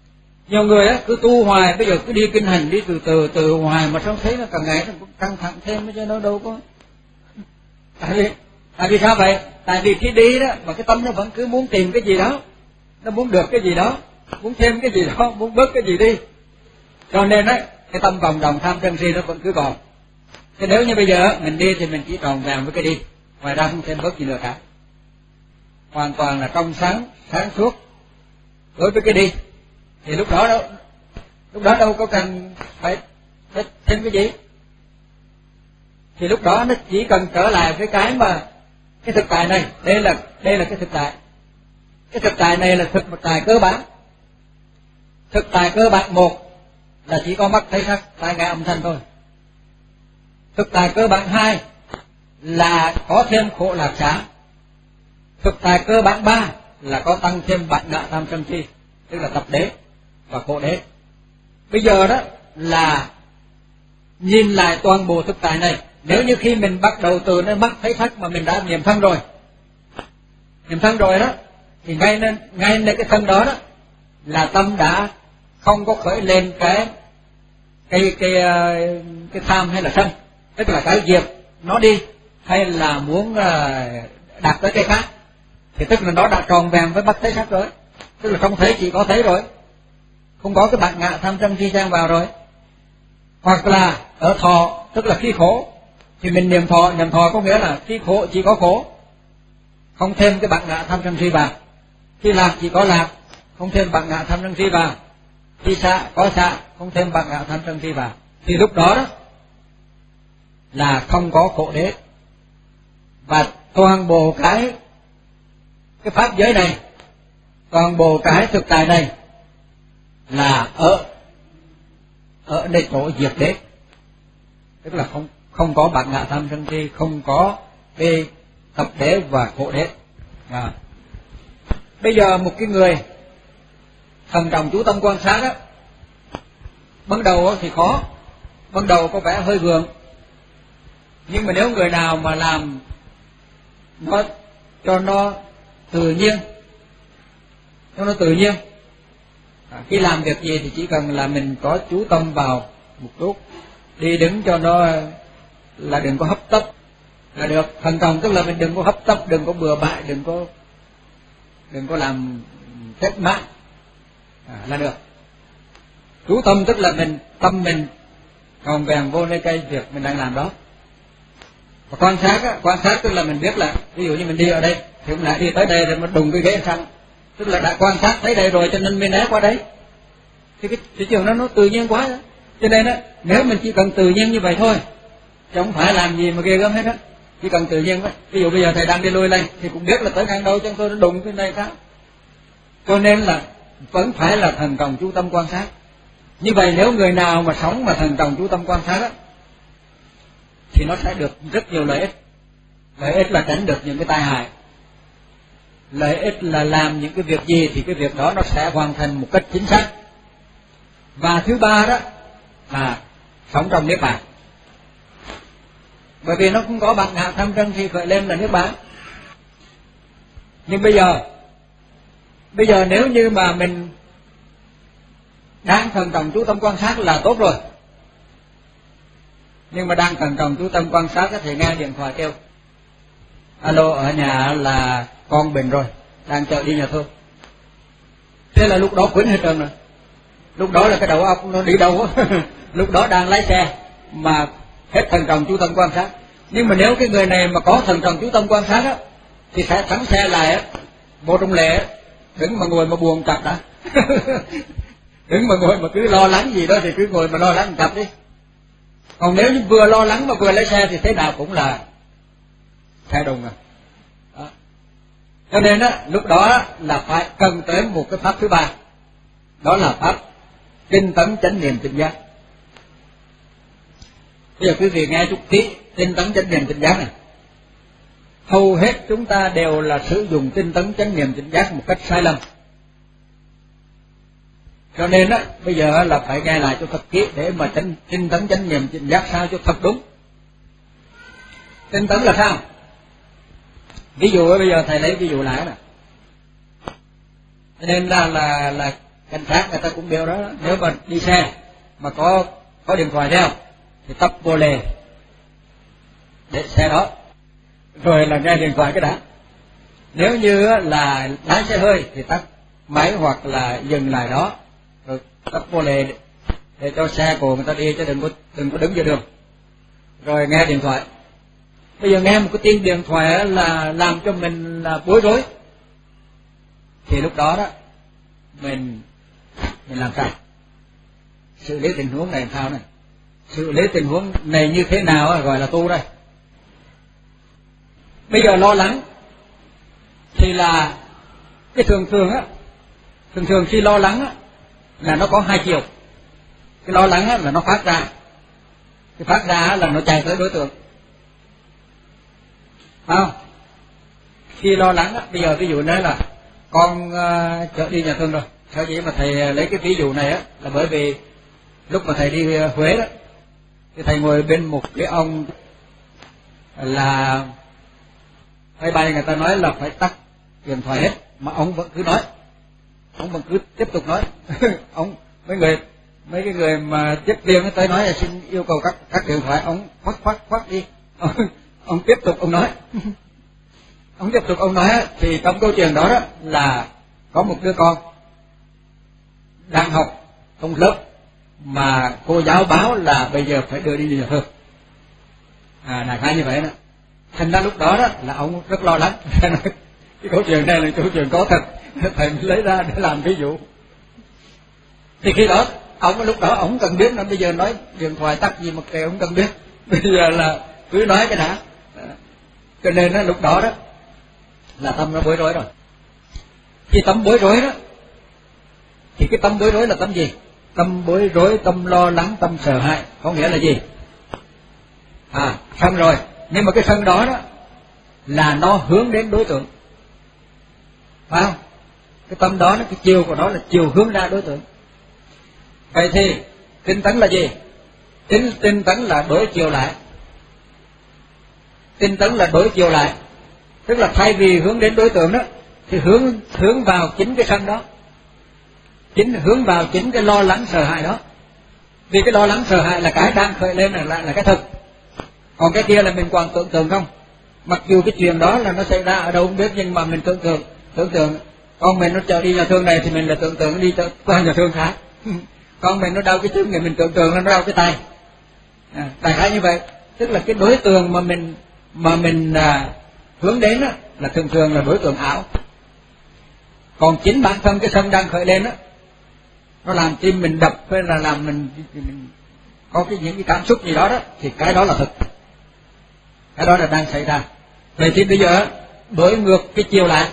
Nhiều người á cứ tu hoài, bây giờ cứ đi kinh hành đi từ từ từ hoài mà sao thấy nó càng ngày nó cũng căng thẳng thêm chứ nó đâu có. Tại vì tại vì sao vậy? Tại vì khi đi đó mà cái tâm nó vẫn cứ muốn tìm cái gì đó, nó muốn được cái gì đó, muốn thêm cái gì đó, muốn bớt cái gì đi. Cho nên á cái tâm vòng đồng tham sân si nó vẫn cứ còn. Thế nếu như bây giờ mình đi thì mình chỉ tròn vẹn với cái đi, ngoài ra không thêm bớt gì nữa cả. Hoàn toàn là trong sáng, sáng suốt đối với cái đi. Thì lúc đó đâu, lúc đó đâu có cần phải, phải thêm cái gì. Thì lúc đó nó chỉ cần trở lại với cái mà cái thực tại này, đây là đây là cái thực tại. Cái thực tại này là thực tại cơ bản. Thực tại cơ bản một là chỉ có mắt thấy sắc, tai nghe âm thanh thôi. Thực tại cơ bản hai là có thêm khổ lạc xả. Thực tại cơ bản ba là có tăng thêm bản ngã tham sân si, tức là tập đế và khổ đế. Bây giờ đó là nhìn lại toàn bộ thực tại này. Nếu như khi mình bắt đầu từ nơi mắt thấy sắc mà mình đã niệm thân rồi, niệm thân rồi đó, thì ngay nên ngay nơi cái thân đó đó là tâm đã không có khởi lên cái cái cái cái tham hay là sân, tức là cái diệt nó đi hay là muốn đạt tới cái khác, thì tức là nó đã tròn vẹn với mắt thấy sắc rồi, tức là không thấy chỉ có thấy rồi, không có cái bản ngã tham sân si sang vào rồi. Hoặc là ở thọ, tức là khi khổ thì mình niệm thọ, niệm thọ có nghĩa là khi khổ chỉ có khổ, không thêm cái bản ngã tham sân si vào. Khi lạc chỉ có lạc, không thêm bản ngã tham sân si vào. Khi xạ có xạ, không thêm bản ngã tham sân si vào. Thì lúc đó đó là không có khổ đế. Và toàn bộ cái cái pháp giới này, toàn bộ cái thực tại này là ở ở nơi chỗ diệt đế, tức là không không có bản ngã tham sân si, không có cái tập đế và khổ đế. À. Bây giờ một cái người thần trọng chú tâm quan sát á, ban đầu thì khó, ban đầu có vẻ hơi gượng, nhưng mà nếu người nào mà làm nó cho nó tự nhiên, cho nó tự nhiên, à, khi làm việc gì thì chỉ cần là mình có chú tâm vào một chút, đi đứng cho nó là đừng có hấp tấp là được. Thần trọng tức là mình đừng có hấp tấp, đừng có bừa bãi, đừng có đừng có làm chết mát, à, là được. Chú tâm tức là mình tâm mình còn vẹn vô nơi cái việc mình đang làm đó. Và quan sát á, quan sát tức là mình biết là ví dụ như mình đi ở đây thì cũng lại đi tới đây rồi mà đùng cái ghế sang, tức là đã quan sát thấy đây rồi cho nên mình né qua đấy. Thì cái thị trường nó nó tự nhiên quá đó. Cho nên á, nếu mình chỉ cần tự nhiên như vậy thôi, chứ không phải làm gì mà ghê gớm hết á, chỉ cần tự nhiên đó. Ví dụ bây giờ thầy đang đi lui lên thì cũng biết là tới ngang đâu, chứ tôi nó đùng cái này khác. Cho nên là vẫn phải là thần trọng chú tâm quan sát. Như vậy nếu người nào mà sống mà thần trọng chú tâm quan sát á, thì nó sẽ được rất nhiều lợi ích. Lợi ích là tránh được những cái tai hại. Lợi ích là làm những cái việc gì thì cái việc đó nó sẽ hoàn thành một cách chính xác. Và thứ ba đó là sống trong niết bàn. Bởi vì nó cũng có bản ngã tham sân thì khởi lên là niết bàn. Nhưng bây giờ bây giờ nếu như mà mình đang thần trọng chú tâm quan sát là tốt rồi, nhưng mà đang thần trọng chú tâm quan sát thì nghe điện thoại kêu alo, ở nhà là con bệnh rồi, đang chờ đi nhà thương. Thế là lúc đó quýnh hết trơn rồi. Lúc đó là cái đầu óc nó đi đâu á. Lúc đó đang lái xe mà hết thần trọng chú tâm quan sát. Nhưng mà nếu cái người này mà có thần trọng chú tâm quan sát á, thì sẽ thắng xe lại á, vô trong lệ, đứng mà ngồi mà buồn chặt đã. Đứng mà ngồi mà cứ lo lắng gì đó thì cứ ngồi mà lo lắng chặt đi. Còn nếu như vừa lo lắng mà vừa lái xe thì thế nào cũng là xe đùng à. Đó. Cho nên á, lúc đó là phải cần tới một cái pháp thứ ba, đó là pháp tinh tấn chánh niệm tỉnh giác. Bây giờ quý vị nghe chút kỹ tinh tấn chánh niệm tỉnh giác này. Hầu hết chúng ta đều là sử dụng tinh tấn chánh niệm tỉnh giác một cách sai lầm. Cho nên á, bây giờ là phải nghe lại cho thật kỹ để mà tinh tấn chánh niệm tỉnh giác sao cho thật đúng. Tinh tấn là sao? Ví dụ bây giờ thầy lấy ví dụ lại nè. Cho nên là là là cảnh sát người ta cũng đều đó, nếu mà đi xe mà có có điện thoại theo thì tấp vô lề để xe đó, rồi là nghe điện thoại cái đã. Nếu như là lái xe hơi thì tắt máy hoặc là dừng lại đó, rồi tấp vô lề để, để cho xe của người ta đi, chứ đừng có đừng có đứng giữa đường rồi nghe điện thoại. Bây giờ nghe một cái tiếng điện thoại là làm cho mình là bối rối, thì lúc đó đó mình mình làm sao? Xử lý tình huống này làm sao này? Xử lý tình huống này như thế nào gọi là tu đây? Bây giờ lo lắng thì là cái thường thường á, thường thường khi lo lắng á là nó có hai chiều. Cái lo lắng á là nó phát ra, cái phát ra là nó chạy tới đối tượng, phải không? Khi lo lắng á, bây giờ ví dụ nói là con uh, chở đi nhà thương rồi, sở dĩ mà thầy lấy cái ví dụ này á là bởi vì lúc mà thầy đi Huế đó, thì thầy ngồi bên một cái ông là máy bay, người ta nói là phải tắt điện thoại hết, mà ông vẫn cứ nói, ông vẫn cứ tiếp tục nói. Ông mấy người mấy cái người mà tiếp viên tới nói là xin yêu cầu các các điện thoại, ông khoát khoát khoát đi. Ông, ông tiếp tục ông nói. Ông tiếp tục ông nói thì trong câu chuyện đó, đó là có một đứa con đang học trong lớp mà cô giáo báo là bây giờ phải đưa đi nhà thơ, à đại khái như vậy đó. Thành ra lúc đó đó là ông rất lo lắng. Cái câu chuyện này là câu chuyện có thật, thầy mới lấy ra để làm ví dụ. Thì khi đó ông lúc đó ông cần biết, nó bây giờ nói điện thoại tắt gì mà kệ ông cần biết, bây giờ là cứ nói cái đã. Cho nên đó, lúc đó đó là tâm nó bối rối rồi. Khi tâm bối rối đó thì cái tâm bối rối là tâm gì? Tâm bối rối, tâm lo lắng, tâm sợ hãi, có nghĩa là gì? À, sân rồi, nhưng mà cái sân đó đó là nó hướng đến đối tượng, phải không? Cái tâm đó, cái chiều của nó là chiều hướng ra đối tượng. Vậy thì tinh tấn là gì? Tinh tinh tấn là đối chiều lại. Tinh tấn là đối chiều lại, tức là thay vì hướng đến đối tượng đó thì hướng hướng vào chính cái sân đó, chính hướng vào chính cái lo lắng sợ hãi đó. Vì cái lo lắng sợ hãi là cái đang khởi lên, là là, là cái thực, còn cái kia là mình còn tưởng tượng không. Mặc dù cái chuyện đó là nó xảy ra ở đâu không biết, nhưng mà mình tưởng tượng tưởng tượng con mình nó chờ đi nhà thương này thì mình là tưởng tượng nó đi qua nhà thương khác. Con mình nó đau cái chân thì mình tưởng tượng nó đau cái tay, à, đại khái như vậy. Tức là cái đối tượng mà mình mà mình à, hướng đến đó, là thường thường là đối tượng ảo. Còn chính bản thân cái sân đang khởi lên đó, nó làm tim mình đập hay là làm mình, mình có cái những cái cảm xúc gì đó đó, thì cái đó là thực, cái đó là đang xảy ra. Vậy thì bây giờ đổi ngược cái chiều lại,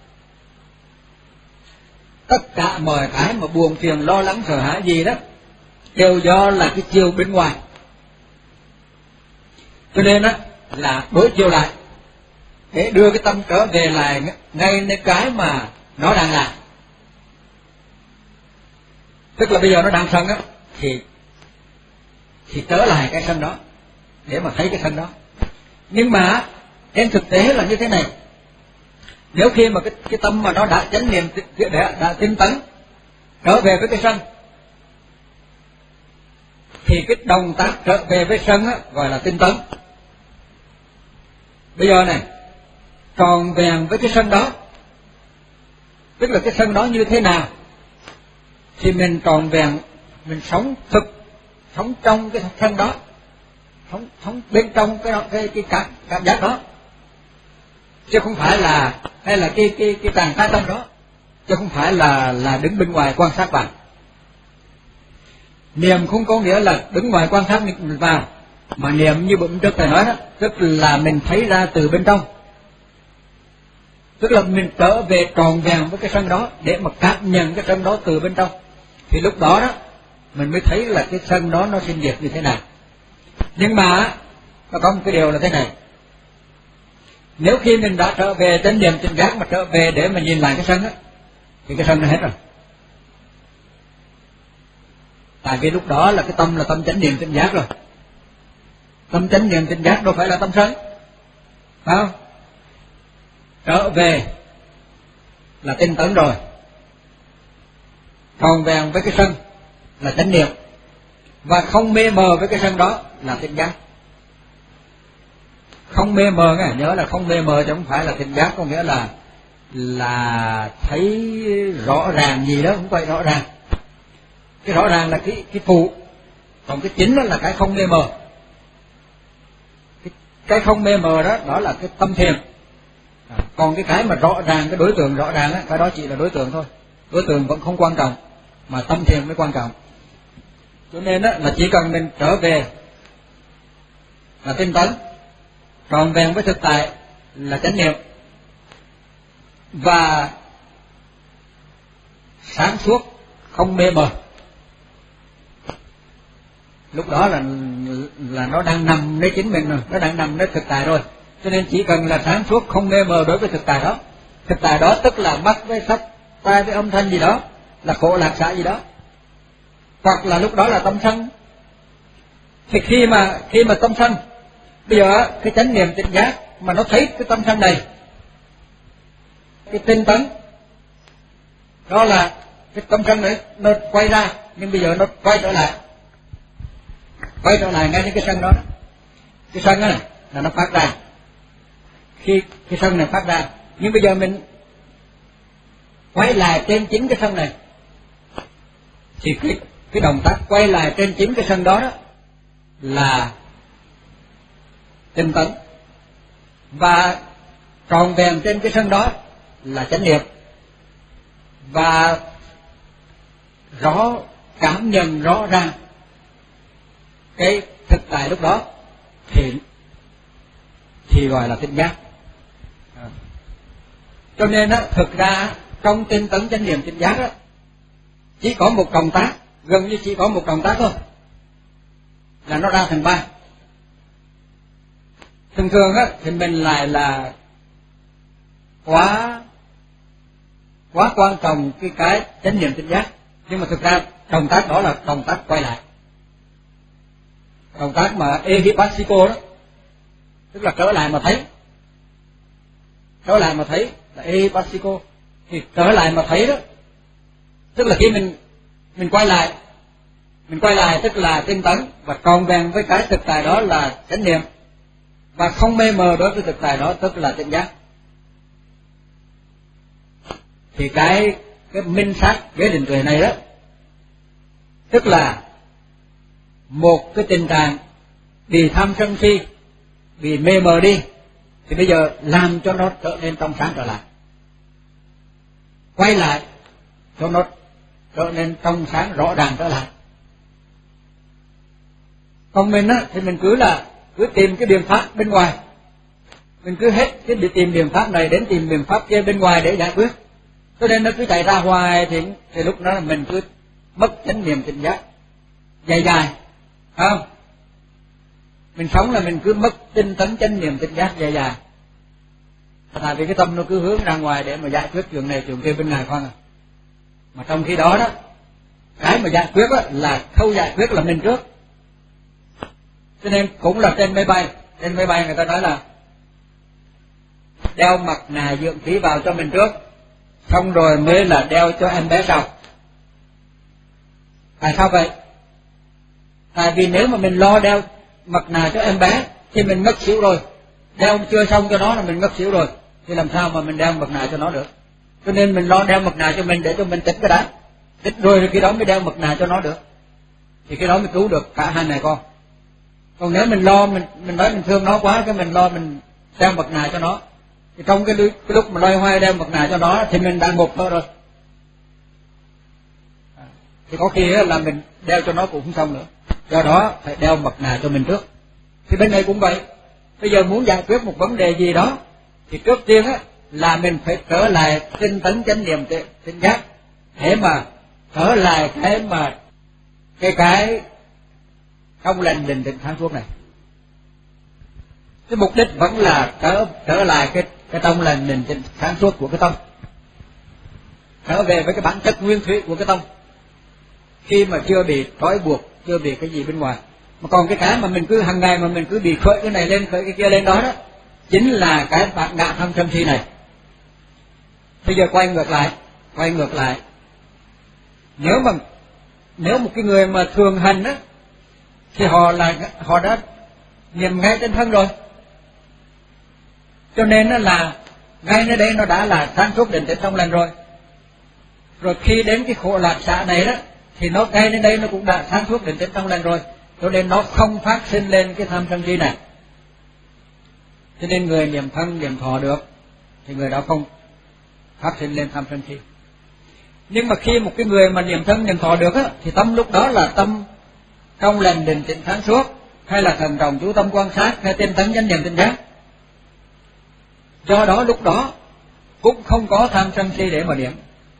tất cả mọi cái mà buồn phiền lo lắng sợ hãi gì đó đều do là cái chiều bên ngoài. Cho nên đó là đối chiều lại để đưa cái tâm trở về lại ngay nơi cái mà nó đang làm. Tức là bây giờ nó đang sân á, thì thì trở lại cái sân đó để mà thấy cái sân đó. Nhưng mà trên thực tế là như thế này, nếu khi mà cái cái tâm mà nó đã chánh niệm, đã, đã tinh tấn trở về với cái sân, thì cái động tác trở về với sân á gọi là tinh tấn. Bây giờ này, tròn vẹn với cái sân đó, tức là cái sân đó như thế nào thì mình tròn vẹn, mình sống thực, sống trong cái sân đó, sống sống bên trong cái cái cái cảm, cảm giác đó, chứ không phải là hay là cái cái cái trạng thái tâm đó, chứ không phải là là đứng bên ngoài quan sát bạn. Niệm không có nghĩa là đứng ngoài quan sát mình vào, mà niệm như bữa trước thầy nói đó, tức là mình thấy ra từ bên trong, tức là mình trở về tròn vẹn với cái sân đó để mà cảm nhận cái sân đó từ bên trong. Thì lúc đó đó mình mới thấy là cái sân đó nó sinh diệt như thế nào. Nhưng mà nó có một cái điều là thế này, nếu khi mình đã trở về chánh niệm tỉnh giác mà trở về để mà nhìn lại cái sân á, thì cái sân nó hết rồi. Tại vì lúc đó là cái tâm là tâm chánh niệm tỉnh giác rồi. Tâm chánh niệm tỉnh giác đâu phải là tâm sân, phải không? Trở về là tinh tấn rồi. tròn vẹn với cái sân là chánh niệm, và không mê mờ với cái sân đó là tỉnh giác. Không mê mờ nghe, nhớ là không mê mờ chứ không phải là tỉnh giác, có nghĩa là là thấy rõ ràng gì đó, không phải rõ ràng. Cái rõ ràng là cái cái phụ, còn cái chính đó là cái không mê mờ. Cái, cái không mê mờ đó đó là cái tâm thiền. À, còn cái cái mà rõ ràng, cái đối tượng rõ ràng á, cái đó chỉ là đối tượng thôi. Đối tượng vẫn không quan trọng, mà tâm thiền mới quan trọng. Cho nên á là chỉ cần mình trở về là tinh tấn, tròn vẹn với thực tại là chánh niệm, và sáng suốt không mê mờ, lúc đó là là nó đang nằm nơi chính mình rồi, nó đang nằm nơi thực tại rồi. Cho nên chỉ cần là sáng suốt không mê mờ đối với thực tại đó. Thực tại đó tức là mắt với sắc, tai với âm thanh gì đó, là khổ lạc xả gì đó, hoặc là lúc đó là tâm sân. Thì khi mà khi mà tâm sân, bây giờ cái chánh niệm tỉnh giác mà nó thấy cái tâm sân này, cái tinh tấn đó là cái tâm sân này nó quay ra, nhưng bây giờ nó quay trở lại, quay trở lại ngay đến cái sân đó. Cái sân đó này là nó phát ra, khi cái sân này phát ra, nhưng bây giờ mình quay lại trên chính cái sân này, thì cái cái động tác quay lại trên chính cái sân đó đó là tinh tấn, và tròn vẹn trên cái sân đó là chánh niệm, và rõ cảm nhận rõ ràng cái thực tại lúc đó thì thì gọi là tỉnh giác. À. Cho nên á, thực ra trong tinh tấn chánh niệm tỉnh giác á, chỉ có một động tác, gần như chỉ có một động tác thôi, là nó ra thành ba. Thường thường á thì mình lại là quá quá quan trọng cái cái chánh niệm tỉnh giác, nhưng mà thực ra động tác đó là động tác quay lại, động tác mà ehipassiko đó, tức là trở lại mà thấy, trở lại mà thấy là ehipassiko. Thì trở lại mà thấy đó, tức là khi mình mình quay lại, mình quay lại tức là tinh tấn, và tròn vẹn với cái thực tại đó là chánh niệm, và không mê mờ đối với thực tại đó tức là tỉnh giác. Thì cái cái minh sát với định tuệ này đó, tức là một cái tình trạng bị tham sân si, bị mê mờ đi, thì bây giờ làm cho nó trở nên trong sáng trở lại, quay lại cho nó trở nên trong sáng rõ ràng trở lại. Còn mình á thì mình cứ là cứ tìm cái biện pháp bên ngoài, mình cứ hết cái đi tìm biện pháp này đến tìm biện pháp kia bên ngoài để giải quyết, cho nên nó cứ chạy ra hoài, thì thì lúc đó là mình cứ mất chánh niệm tỉnh giác dài dài, không? Mình sống là mình cứ mất tinh tấn chánh niệm tỉnh giác dài dài, tại vì cái tâm nó cứ hướng ra ngoài để mà giải quyết chuyện này chuyện kia bên ngoài không à. Mà trong khi đó đó, cái mà giải quyết đó là khâu giải quyết là mình trước. Cho nên cũng là trên máy bay, trên máy bay người ta nói là đeo mặt nạ dưỡng khí vào cho mình trước, xong rồi mới là đeo cho em bé sau. Tại sao vậy? Tại vì nếu mà mình lo đeo mặt nạ cho em bé thì mình ngất xỉu rồi, đeo chưa xong cho nó là mình ngất xỉu rồi, thì làm sao mà mình đeo mặt nạ cho nó được? Cho nên mình lo đeo mặt nạ cho mình để cho mình tỉnh cái đã, tỉnh rồi thì khi đó mới đeo mặt nạ cho nó được, thì cái đó mới cứu được cả hai mẹ con. Còn nếu mình lo, mình mình nói mình thương nó quá, cái mình lo mình đeo mặt nạ cho nó, thì trong cái, cái lúc mà loay hoay đeo mặt nạ cho nó thì mình đã ngục nó rồi, à, thì có khi là mình đeo cho nó cũng không xong nữa. Do đó phải đeo mặt nạ cho mình trước. Thì bên này cũng vậy, bây giờ muốn giải quyết một vấn đề gì đó thì trước tiên á là mình phải trở lại tinh tấn chánh niệm tỉnh giác, để mà trở lại cái mà cái cái không lành định tĩnh sáng suốt này. Cái mục đích vẫn là trở trở lại cái cái tông lành định tĩnh sáng suốt của cái tông, trở về với cái bản chất nguyên thủy của cái tông, khi mà chưa bị trói buộc, chưa bị cái gì bên ngoài. Mà còn cái cái mà mình cứ hàng ngày mà mình cứ bị khởi cái này lên khởi cái kia lên đó đó, chính là cái bản ngã tham sân si này. Bây giờ quay ngược lại, quay ngược lại Nếu mà nếu một cái người mà thường hành á thì họ là họ đã niệm ngay trên thân rồi, cho nên là ngay nơi đây nó đã là sáng suốt định tĩnh trong lành rồi. Rồi khi đến cái khổ lạc xạ này đó thì nó ngay đến đây nó cũng đã sáng suốt định tĩnh trong lành rồi, cho nên nó không phát sinh lên cái tham sân si này. Cho nên người niệm thân niệm thọ được thì người đó không phát sinh lên tham sân si. Nhưng mà khi một cái người mà niệm thân niệm thọ được á thì tâm lúc đó là tâm trong lành định tĩnh sáng suốt, hay là thần trọng chú tâm quan sát, hay tinh tấn chánh niệm tỉnh giác. Do đó lúc đó cũng không có tham sân si để mà niệm.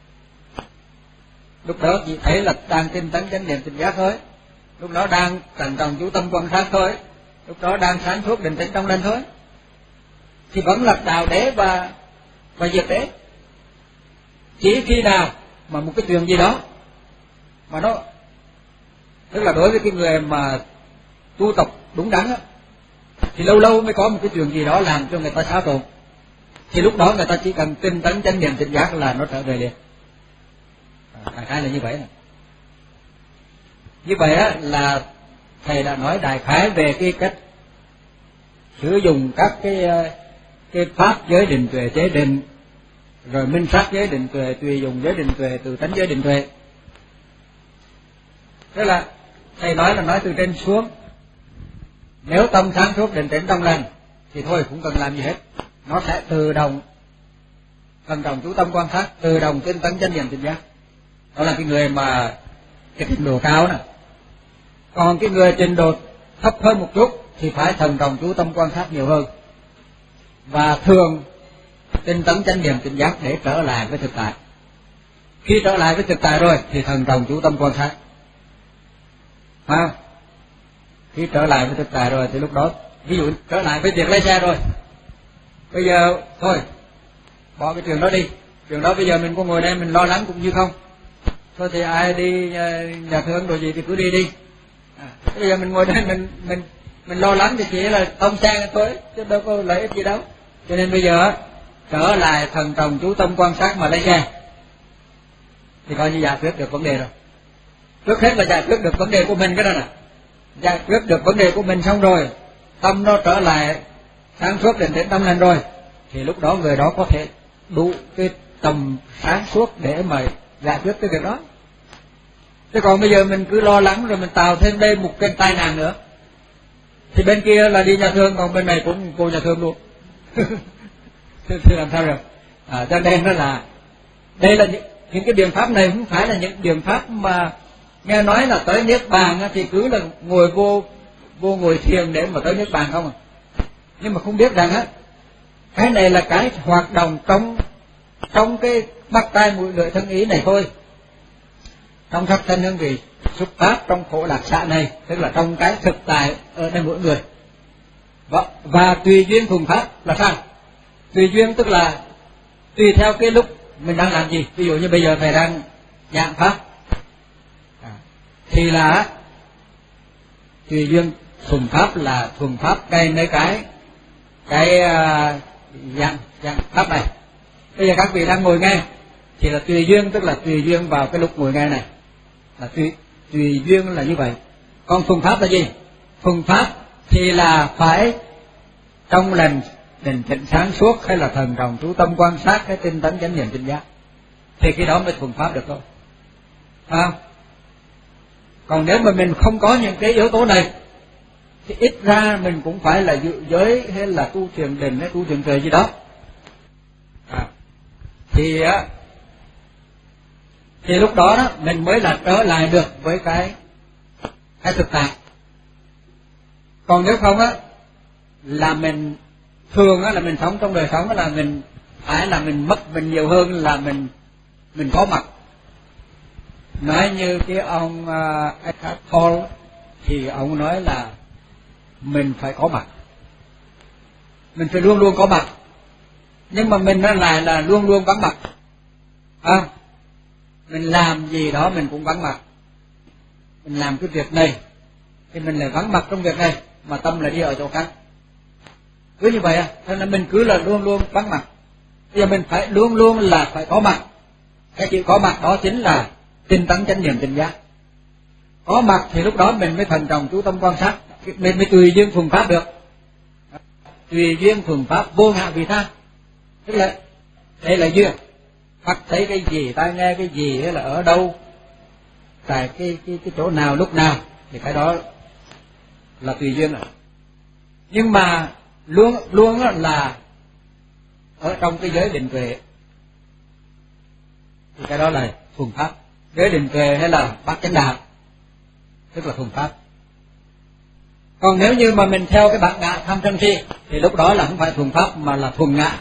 Lúc đó chỉ thấy là đang tinh tấn chánh niệm tỉnh giác thôi, lúc đó đang thần trọng chú tâm quan sát thôi, lúc đó đang sáng suốt định tĩnh trong lành thôi, thì vẫn là đạo đế và và diệt đế. Chỉ khi nào mà một cái chuyện gì đó mà nó, tức là đối với cái người mà tu tập đúng đắn á, thì lâu lâu mới có một cái chuyện gì đó làm cho người ta xáo trộn, thì lúc đó người ta chỉ cần tinh tấn chánh niệm tỉnh giác là nó trở về liền. Đại khái là như vậy này. Như vậy á là thầy đã nói đại khái về cái cách sử dụng các cái cái pháp giới định tuệ chế định, rồi minh sát giới định tuệ, tùy dùng giới định tuệ, từ tánh giới định tuệ. Tức là thầy nói là nói từ trên xuống. Nếu tâm sáng suốt định tĩnh trong lành thì thôi cũng cần làm gì hết, nó sẽ tự động thần trọng chú tâm quan sát, tự động tinh tấn chánh niệm tỉnh giác. Đó là cái người mà cái trình độ cao nè. Còn cái người trình độ thấp hơn một chút thì phải thần trọng chú tâm quan sát nhiều hơn, và thường tinh tấn chánh niệm tỉnh giác để trở lại với thực tại. Khi trở lại với thực tại rồi thì thần trọng chú tâm quan sát. Ha? Khi trở lại với thực tại rồi thì lúc đó, ví dụ trở lại với việc lái xe rồi, bây giờ thôi bỏ cái chuyện đó đi, chuyện đó bây giờ mình có ngồi đây mình lo lắng cũng như không, thôi thì ai đi nhà thương rồi gì thì cứ đi đi. À, bây giờ mình ngồi đây mình mình mình lo lắng thì chỉ là tông xe thôi, chứ đâu có lợi ích gì đâu. Cho nên bây giờ trở lại thần trọng chú tâm quan sát mà lấy xe thì coi như giải quyết được vấn đề rồi. Trước hết là giải quyết được vấn đề của mình cái đó nè, giải quyết được vấn đề của mình xong rồi, tâm nó trở lại sáng suốt định tĩnh tâm lành rồi, thì lúc đó người đó có thể đủ cái tầm sáng suốt để mà giải quyết cái việc đó. Chứ còn bây giờ mình cứ lo lắng rồi mình tạo thêm đây một cái tai nạn nữa, thì bên kia là đi nhà thương, còn bên này cũng cô nhà thương luôn. Thì làm sao được? À, cho nên nó là đây là những, những cái biện pháp này không phải là những biện pháp mà nghe nói là tới niết bàn thì cứ là ngồi vô vô ngồi thiền để mà tới niết bàn không à. Nhưng mà không biết rằng á, cái này là cái hoạt động trong trong cái mắt tai mũi lưỡi thân ý này thôi, trong sắc thân hương vị xuất phát trong khổ lạc xạ này, tức là trong cái thực tại ở đây mỗi người. Và, và tùy duyên thuần pháp là sao? Tùy duyên tức là tùy theo cái lúc mình đang làm gì. Ví dụ như bây giờ thầy đang giảng pháp à, thì là tùy duyên thuần pháp là thuần pháp đây mấy cái cái uh, dạng dạng pháp này. Bây giờ các vị đang ngồi nghe thì là tùy duyên, tức là tùy duyên vào cái lúc ngồi nghe này, là tùy tùy duyên là như vậy. Còn thuần pháp là gì? Thuần pháp thì là phải trong lành định tĩnh sáng suốt, hay là thần trọng chú tâm quan sát, cái tinh tấn chánh niệm tỉnh giác, thì cái đó mới thuần pháp được thôi. À, còn nếu mà mình không có những cái yếu tố này thì ít ra mình cũng phải là dự giới, hay là tu thiền định, hay tu thiền tuệ gì đó. À, thì thì lúc đó đó mình mới là trở lại được với cái cái thực tại. Còn nếu không á là mình thường á là mình sống trong đời sống là mình phải là mình mất mình nhiều hơn là mình mình có mặt. Nói như cái ông uh, Eckhart Tolle thì ông nói là mình phải có mặt, mình phải luôn luôn có mặt, nhưng mà mình nó lại là luôn luôn vắng mặt. À, mình làm gì đó mình cũng vắng mặt, mình làm cái việc này thì mình lại vắng mặt trong việc này, mà tâm lại đi ở chỗ khác. Cứ như vậy à, cho nên mình cứ là luôn luôn vắng mặt. Bây giờ mình phải luôn luôn là phải có mặt. Cái chữ có mặt đó chính là tinh tấn chánh niệm tỉnh giác. Có mặt thì lúc đó mình mới thận trọng chú tâm quan sát, mình mới tùy duyên thuần pháp được. Tùy duyên thuần pháp vô ngã vị tha, tức là đây là duyên. Mắt thấy cái gì, tai nghe cái gì, hay là ở đâu, tại cái cái cái chỗ nào lúc nào, thì cái đó là tùy duyên rồi. Nhưng mà luôn luôn là ở trong cái giới định tuệ, thì cái đó là thuần pháp. Giới định tuệ hay là bát chánh đạo, tức là thuần pháp. Còn nếu như mà mình theo cái bản ngã tham sân si, thì lúc đó là không phải thuần pháp mà là thuần ngã.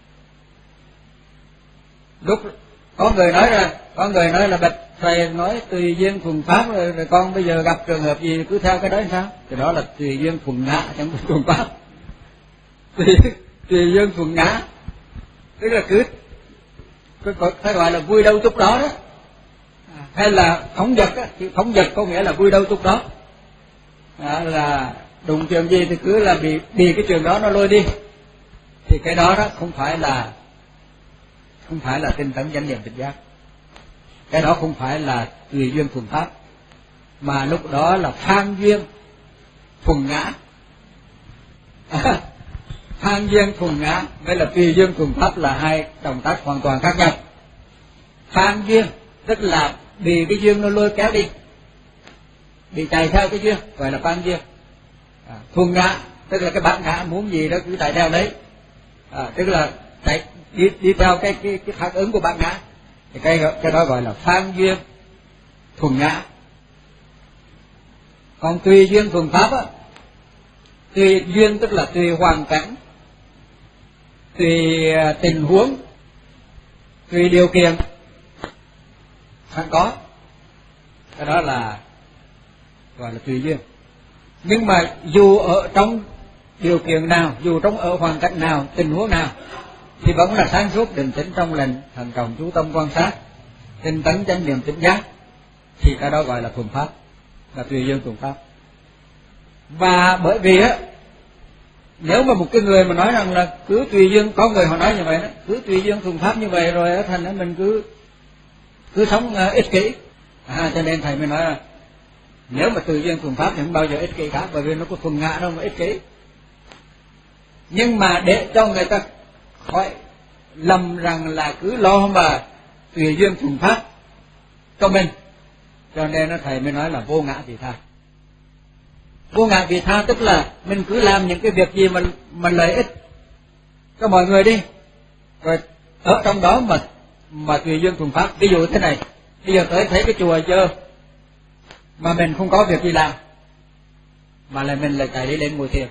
Lúc có người nói ra, có người nói là bạch thầy nói tùy duyên thuần pháp rồi, rồi con bây giờ gặp trường hợp gì cứ theo cái đó làm sao? Thì đó là tùy duyên thuần ngã chẳng phải thuần pháp. Tùy, tùy duyên thuần ngã, tức là cứ phải gọi là vui đâu chút đó đó, hay là phóng dật á, thì phóng dật có nghĩa là vui đâu chút đó. À, là đụng trường gì thì cứ là bị bị cái trường đó nó lôi đi, thì cái đó đó không phải là không phải là tinh tấn chánh niệm tỉnh giác, cái đó không phải là tùy duyên thuần pháp, mà lúc đó là phan duyên thuần ngã. À, phan duyên thuần ngã với là tùy duyên thuần pháp là hai động tác hoàn toàn khác nhau. Phan duyên tức là bị cái duyên nó lôi kéo đi, bị chạy theo cái duyên, gọi là phan duyên. À, thuần ngã tức là cái bản ngã muốn gì đó cứ chạy theo đấy, à, tức là chạy đi, đi theo cái cái cái phản ứng của bản ngã, thì cái cái đó gọi là phan duyên thuần ngã. Còn tùy duyên thuần pháp á, tùy duyên tức là tùy hoàn cảnh, tùy tình huống, tùy điều kiện sẵn có, cái đó là gọi là tùy duyên. Nhưng mà dù ở trong điều kiện nào, dù trong ở hoàn cảnh nào, tình huống nào, thì vẫn là sáng suốt định tĩnh trong lành, thận trọng chú tâm quan sát, tinh tấn chánh niệm tỉnh giác, thì cái đó gọi là thuần pháp, là tùy duyên thuần pháp. Và bởi vì á, nếu mà một cái người mà nói rằng là cứ tùy duyên, có người họ nói như vậy đó, cứ tùy duyên thuần pháp như vậy rồi á, thành ra mình cứ cứ sống uh, ích kỷ. À, cho nên thầy mới nói là nếu mà tùy duyên thuần pháp thì không bao giờ ích kỷ cả, bởi vì nó có thuần ngã đâu mà ích kỷ. Nhưng mà để cho người ta khỏi lầm rằng là cứ lo mà tùy duyên thuần pháp cho mình, cho nên nó thầy mới nói là vô ngã vị tha. Vô ngã vị tha tức là mình cứ làm những cái việc gì mà mà lợi ích cho mọi người đi, rồi ở trong đó mà mà tùy duyên thuần pháp. Ví dụ thế này, bây giờ tới thấy cái chùa dơ mà mình không có việc gì làm, mà là mình lại chạy đi lên ngồi thiền,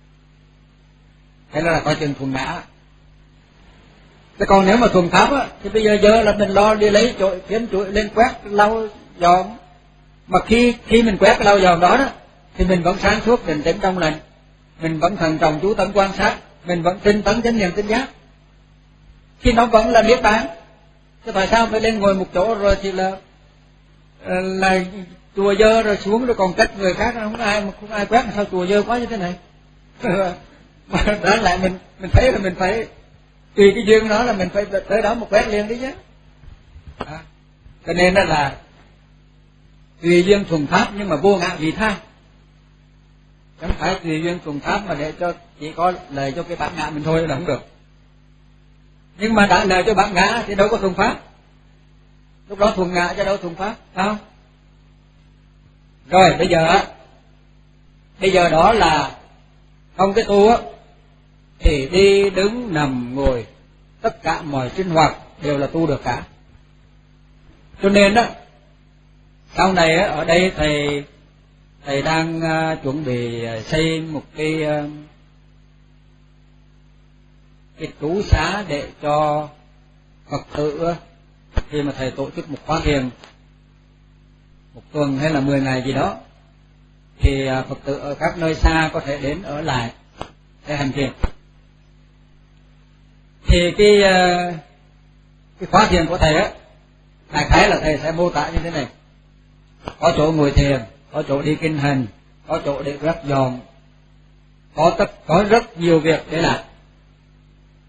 thế là coi chừng thuần ngã. Thế còn nếu mà thuần pháp á, thì bây giờ dơ là mình lo đi lấy chổi, kiếm chổi lên quét lau dọn, mà khi khi mình quét cái lau dọn đó đó, thì mình vẫn sáng suốt định tĩnh trong lành, mình vẫn thận trọng chú tâm quan sát, mình vẫn tinh tấn chánh niệm tỉnh giác, khi nó vẫn là niết bàn. Thế tại sao phải lên ngồi một chỗ rồi thì là là chùa dơ rồi xuống rồi còn trách người khác, không ai mà không ai quét, sao chùa dơ quá như thế này? Mà đó lại mình mình thấy là mình phải tùy cái duyên đó là mình phải tới đó một quét liền đi chứ. À, cho nên đó là tùy duyên thuần pháp nhưng mà vô ngã vị tha, chẳng phải tùy duyên thuần pháp mà để cho chỉ có lời cho cái bản ngã mình thôi là không được. Nhưng mà đã lời cho bản ngã thì đâu có thuần pháp, lúc đó thuần ngã chứ đâu thuần pháp, phải không? Rồi bây giờ bây giờ đó là trong cái tu á, thì đi đứng nằm ngồi tất cả mọi sinh hoạt đều là tu được cả. Cho nên đó sau này á, ở đây thầy thầy đang uh, chuẩn bị xây một cái uh, cái trú xá để cho Phật tử khi mà thầy tổ chức một khóa thiền một tuần hay là mười ngày gì đó, thì uh, Phật tử ở các nơi xa có thể đến ở lại để hành thiền. Thì cái uh, cái khóa thiền của thầy á, đại khái là thầy sẽ mô tả như thế này: có chỗ ngồi thiền, có chỗ đi kinh hành, có chỗ để quét dọn, có tất có rất nhiều việc để làm.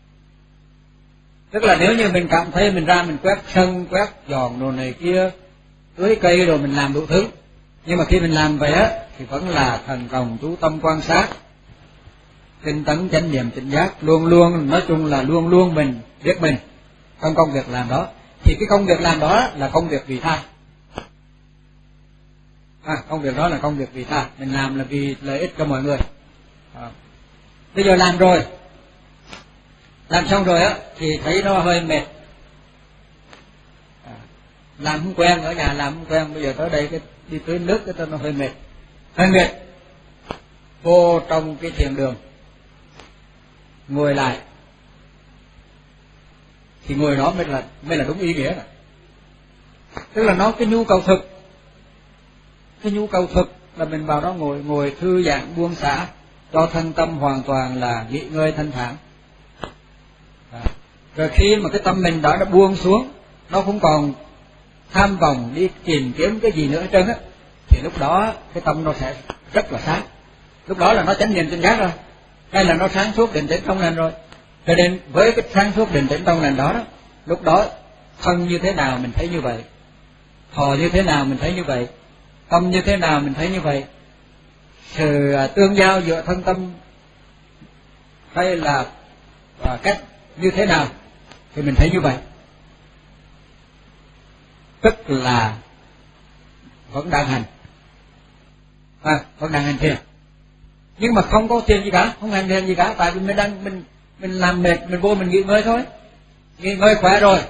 Tức là nếu như mình cảm thấy mình ra mình quét sân, quét dọn đồ này kia, tưới cây rồi mình làm đủ thứ. Nhưng mà khi mình làm vậy á thì vẫn là thần trọng chú tâm quan sát, tinh tấn chánh niệm tỉnh giác, luôn luôn, nói chung là luôn luôn mình biết mình trong công việc làm đó. Thì cái công việc làm đó là công việc vì tha. À, công việc đó là công việc vì tha, mình làm là vì lợi ích cho mọi người. À, bây giờ làm rồi, làm xong rồi á thì thấy nó hơi mệt. À, làm không quen, ở nhà làm không quen, bây giờ tới đây cái đi tưới nước cái nó hơi mệt, hơi mệt. Vô trong cái thiền đường, ngồi lại, thì ngồi đó mới là mới là đúng ý nghĩa rồi. Tức là nó cái nhu cầu thực, cái nhu cầu thực là mình vào đó ngồi ngồi thư giãn buông xả, cho thân tâm hoàn toàn là nghỉ ngơi thanh thản. À, rồi khi mà cái tâm mình đó đã buông xuống, nó không còn tham vọng đi tìm kiếm cái gì nữa hết trơn á, thì lúc đó cái tâm nó sẽ rất là sáng. Lúc đó là nó chánh niệm tỉnh giác rồi, hay là nó sáng suốt định tĩnh trong lành rồi. Cho nên với cái sáng suốt định tĩnh trong lành đó, đó, lúc đó thân như thế nào mình thấy như vậy, thọ như thế nào mình thấy như vậy, tâm như thế nào mình thấy như vậy, sự tương giao giữa thân tâm hay là à, cách như thế nào thì mình thấy như vậy. Tức là vẫn đang hành, à, vẫn đang hành thiền, nhưng mà không có thiền gì cả, không hành thiền gì cả, tại vì mình đang mình mình làm mệt, mình vô mình nghỉ ngơi thôi, nghỉ ngơi khỏe rồi,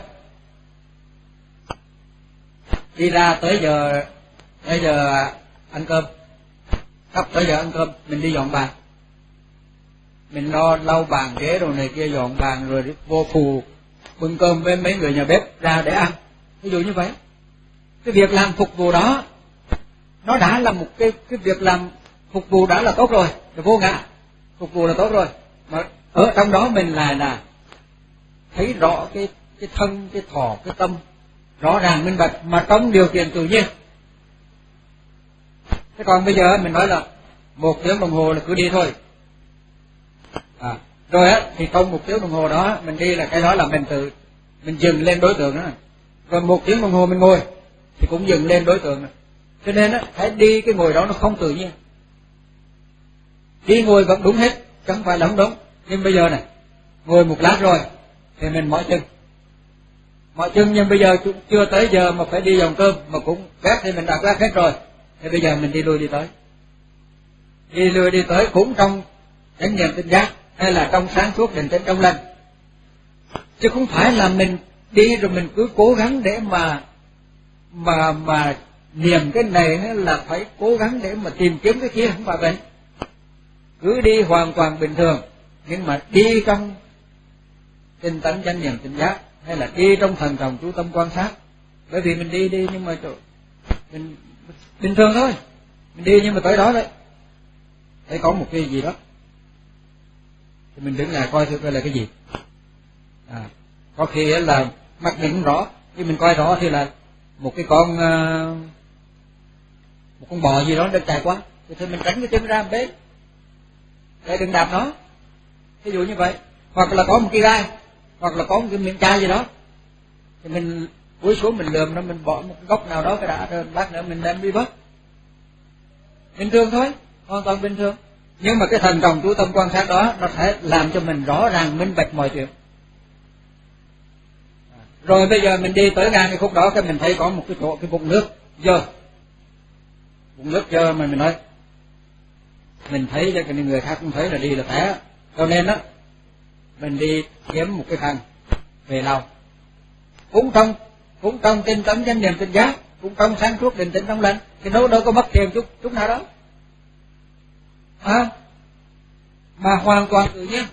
đi ra tới giờ tới giờ ăn cơm, sắp tới giờ ăn cơm, mình đi dọn bàn, mình lo lau bàn ghế rồi này kia, dọn bàn rồi vô phù bưng cơm với mấy người nhà bếp ra để ăn. Ví dụ như vậy, cái việc làm phục vụ đó nó đã là một cái cái việc làm phục vụ đã là tốt rồi, là vô ngã, phục vụ là tốt rồi. Mà ở trong đó mình là là thấy rõ cái cái thân, cái thọ, cái tâm rõ ràng minh bạch, mà trong điều kiện tự nhiên. Thế còn bây giờ mình nói là một tiếng đồng hồ là cứ đi thôi, à, rồi á thì trong một tiếng đồng hồ đó mình đi là cái đó là mình tự mình dừng lên đối tượng đó, rồi một tiếng đồng hồ mình ngồi thì cũng dừng lên đối tượng này. Cho nên á phải đi cái ngồi đó nó không tự nhiên, đi ngồi vẫn đúng hết, chẳng phải là không đúng. Nhưng bây giờ này ngồi một lát rồi thì mình mỏi chân, mỏi chân, nhưng bây giờ chưa tới giờ mà phải đi dòng cơm mà cũng quét thì mình đã quét hết rồi, thì bây giờ mình đi lui đi tới, đi lui đi tới cũng trong chánh niệm tỉnh giác hay là trong sáng suốt định tĩnh trong lành, chứ không phải là mình đi rồi mình cứ cố gắng để mà mà mà niệm cái này là phải cố gắng để mà tìm kiếm cái kia, không phải vậy. Cứ đi hoàn toàn bình thường, nhưng mà đi trong tinh tấn chánh niệm tỉnh giác hay là đi trong thần trọng chú tâm quan sát. Bởi vì mình đi đi nhưng mà mình bình thường thôi, mình đi nhưng mà tới đó đấy thấy có một cái gì đó thì mình đứng lại coi thử coi là cái gì. À, có khi là mắt mình không rõ, khi mình coi rõ thì là một cái con một con bò gì đó đang chạy qua, thì mình tránh cái chân ra một bên để đừng đạp nó, ví dụ như vậy. Hoặc là có một cái gai, hoặc là có một cái miếng chai gì đó, thì mình cúi xuống mình lườm nó, mình bỏ một góc nào đó cái đã, rồi lát nữa mình đem đi vớt. Bình thường thôi, hoàn toàn bình thường. Nhưng mà cái thần trọng chú tâm quan sát đó nó sẽ làm cho mình rõ ràng minh bạch mọi chuyện. Rồi bây giờ mình đi tới ngang cái khúc đó, cái mình thấy có một cái chỗ, cái bụng nước dơ, bụng nước dơ mà mình nói, mình thấy cho cái người khác cũng thấy là đi là té. Cho nên á mình đi kiếm một cái khăn về lau, cũng trong cũng trong tinh tấn chánh niệm tỉnh giác, cũng trong sáng suốt định tĩnh trong lành, thì đâu đâu có mất thiền chút chút nào đó, à, mà hoàn toàn tự nhiên,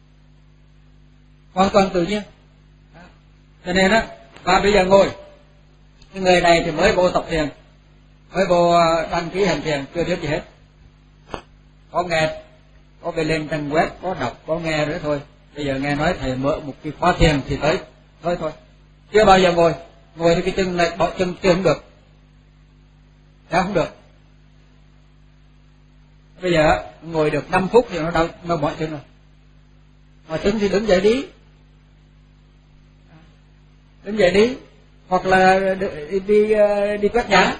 hoàn toàn tự nhiên. Cho nên á, và bây giờ ngồi, cái người này thì mới vô tập thiền, mới vô đăng ký hành thiền, chưa biết gì hết, có nghe, có về lên trang web, có đọc, có nghe nữa thôi. Bây giờ nghe nói thầy mở một cái khóa thiền thì tới, tới thôi, chưa bao giờ ngồi, ngồi thì cái chân này bỏ chân chưa không được, đã không được. Bây giờ ngồi được năm phút thì nó đau, nó mỏi chân rồi, mỏi chân thì đứng dậy đi, đứng dậy đi, hoặc là đi đi, đi quét nhà.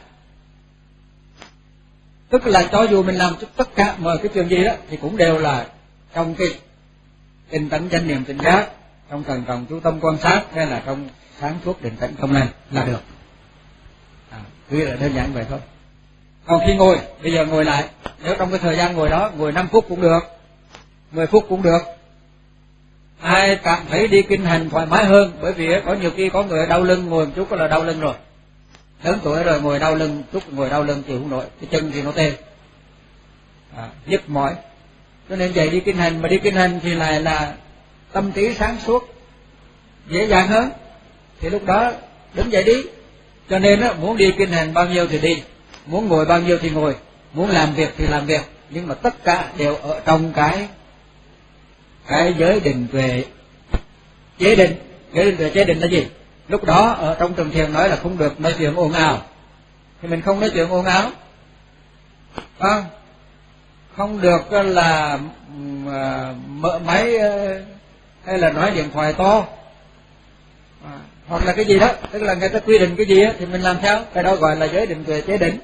Tức là cho dù mình làm tất cả mọi cái chuyện gì đó thì cũng đều là trong cái tinh tấn chánh niệm tỉnh giác, trong thần trọng chú tâm quan sát, hay là trong sáng suốt định tĩnh không lành là được. À, cứ là đơn giản vậy thôi. Còn khi ngồi, bây giờ ngồi lại, nếu trong cái thời gian ngồi đó, ngồi năm phút cũng được, mười phút cũng được. Ai cảm thấy đi kinh hành thoải mái hơn, bởi vì có nhiều khi có người đau lưng, ngồi một chút là đau lưng rồi. Lớn tuổi rồi ngồi đau lưng, chút ngồi đau lưng chịu không nổi, cái chân thì nó tê, à, nhức mỏi. Cho nên vậy đi kinh hành, mà đi kinh hành thì lại là tâm trí sáng suốt, dễ dàng hơn. Thì lúc đó đứng dậy đi. Cho nên á, muốn đi kinh hành bao nhiêu thì đi, muốn ngồi bao nhiêu thì ngồi, muốn làm việc thì làm việc, nhưng mà tất cả đều ở trong cái cái giới định tuệ chế định. Giới định tuệ chế định là gì? Lúc đó ở trong trường thiền nói là không được nói chuyện ồn ào, thì mình không nói chuyện ồn ào, không không được là mở máy hay là nói điện thoại to, à, hoặc là cái gì đó, tức là người ta quy định cái gì á, thì mình làm theo, cái đó gọi là giới định tuệ chế định.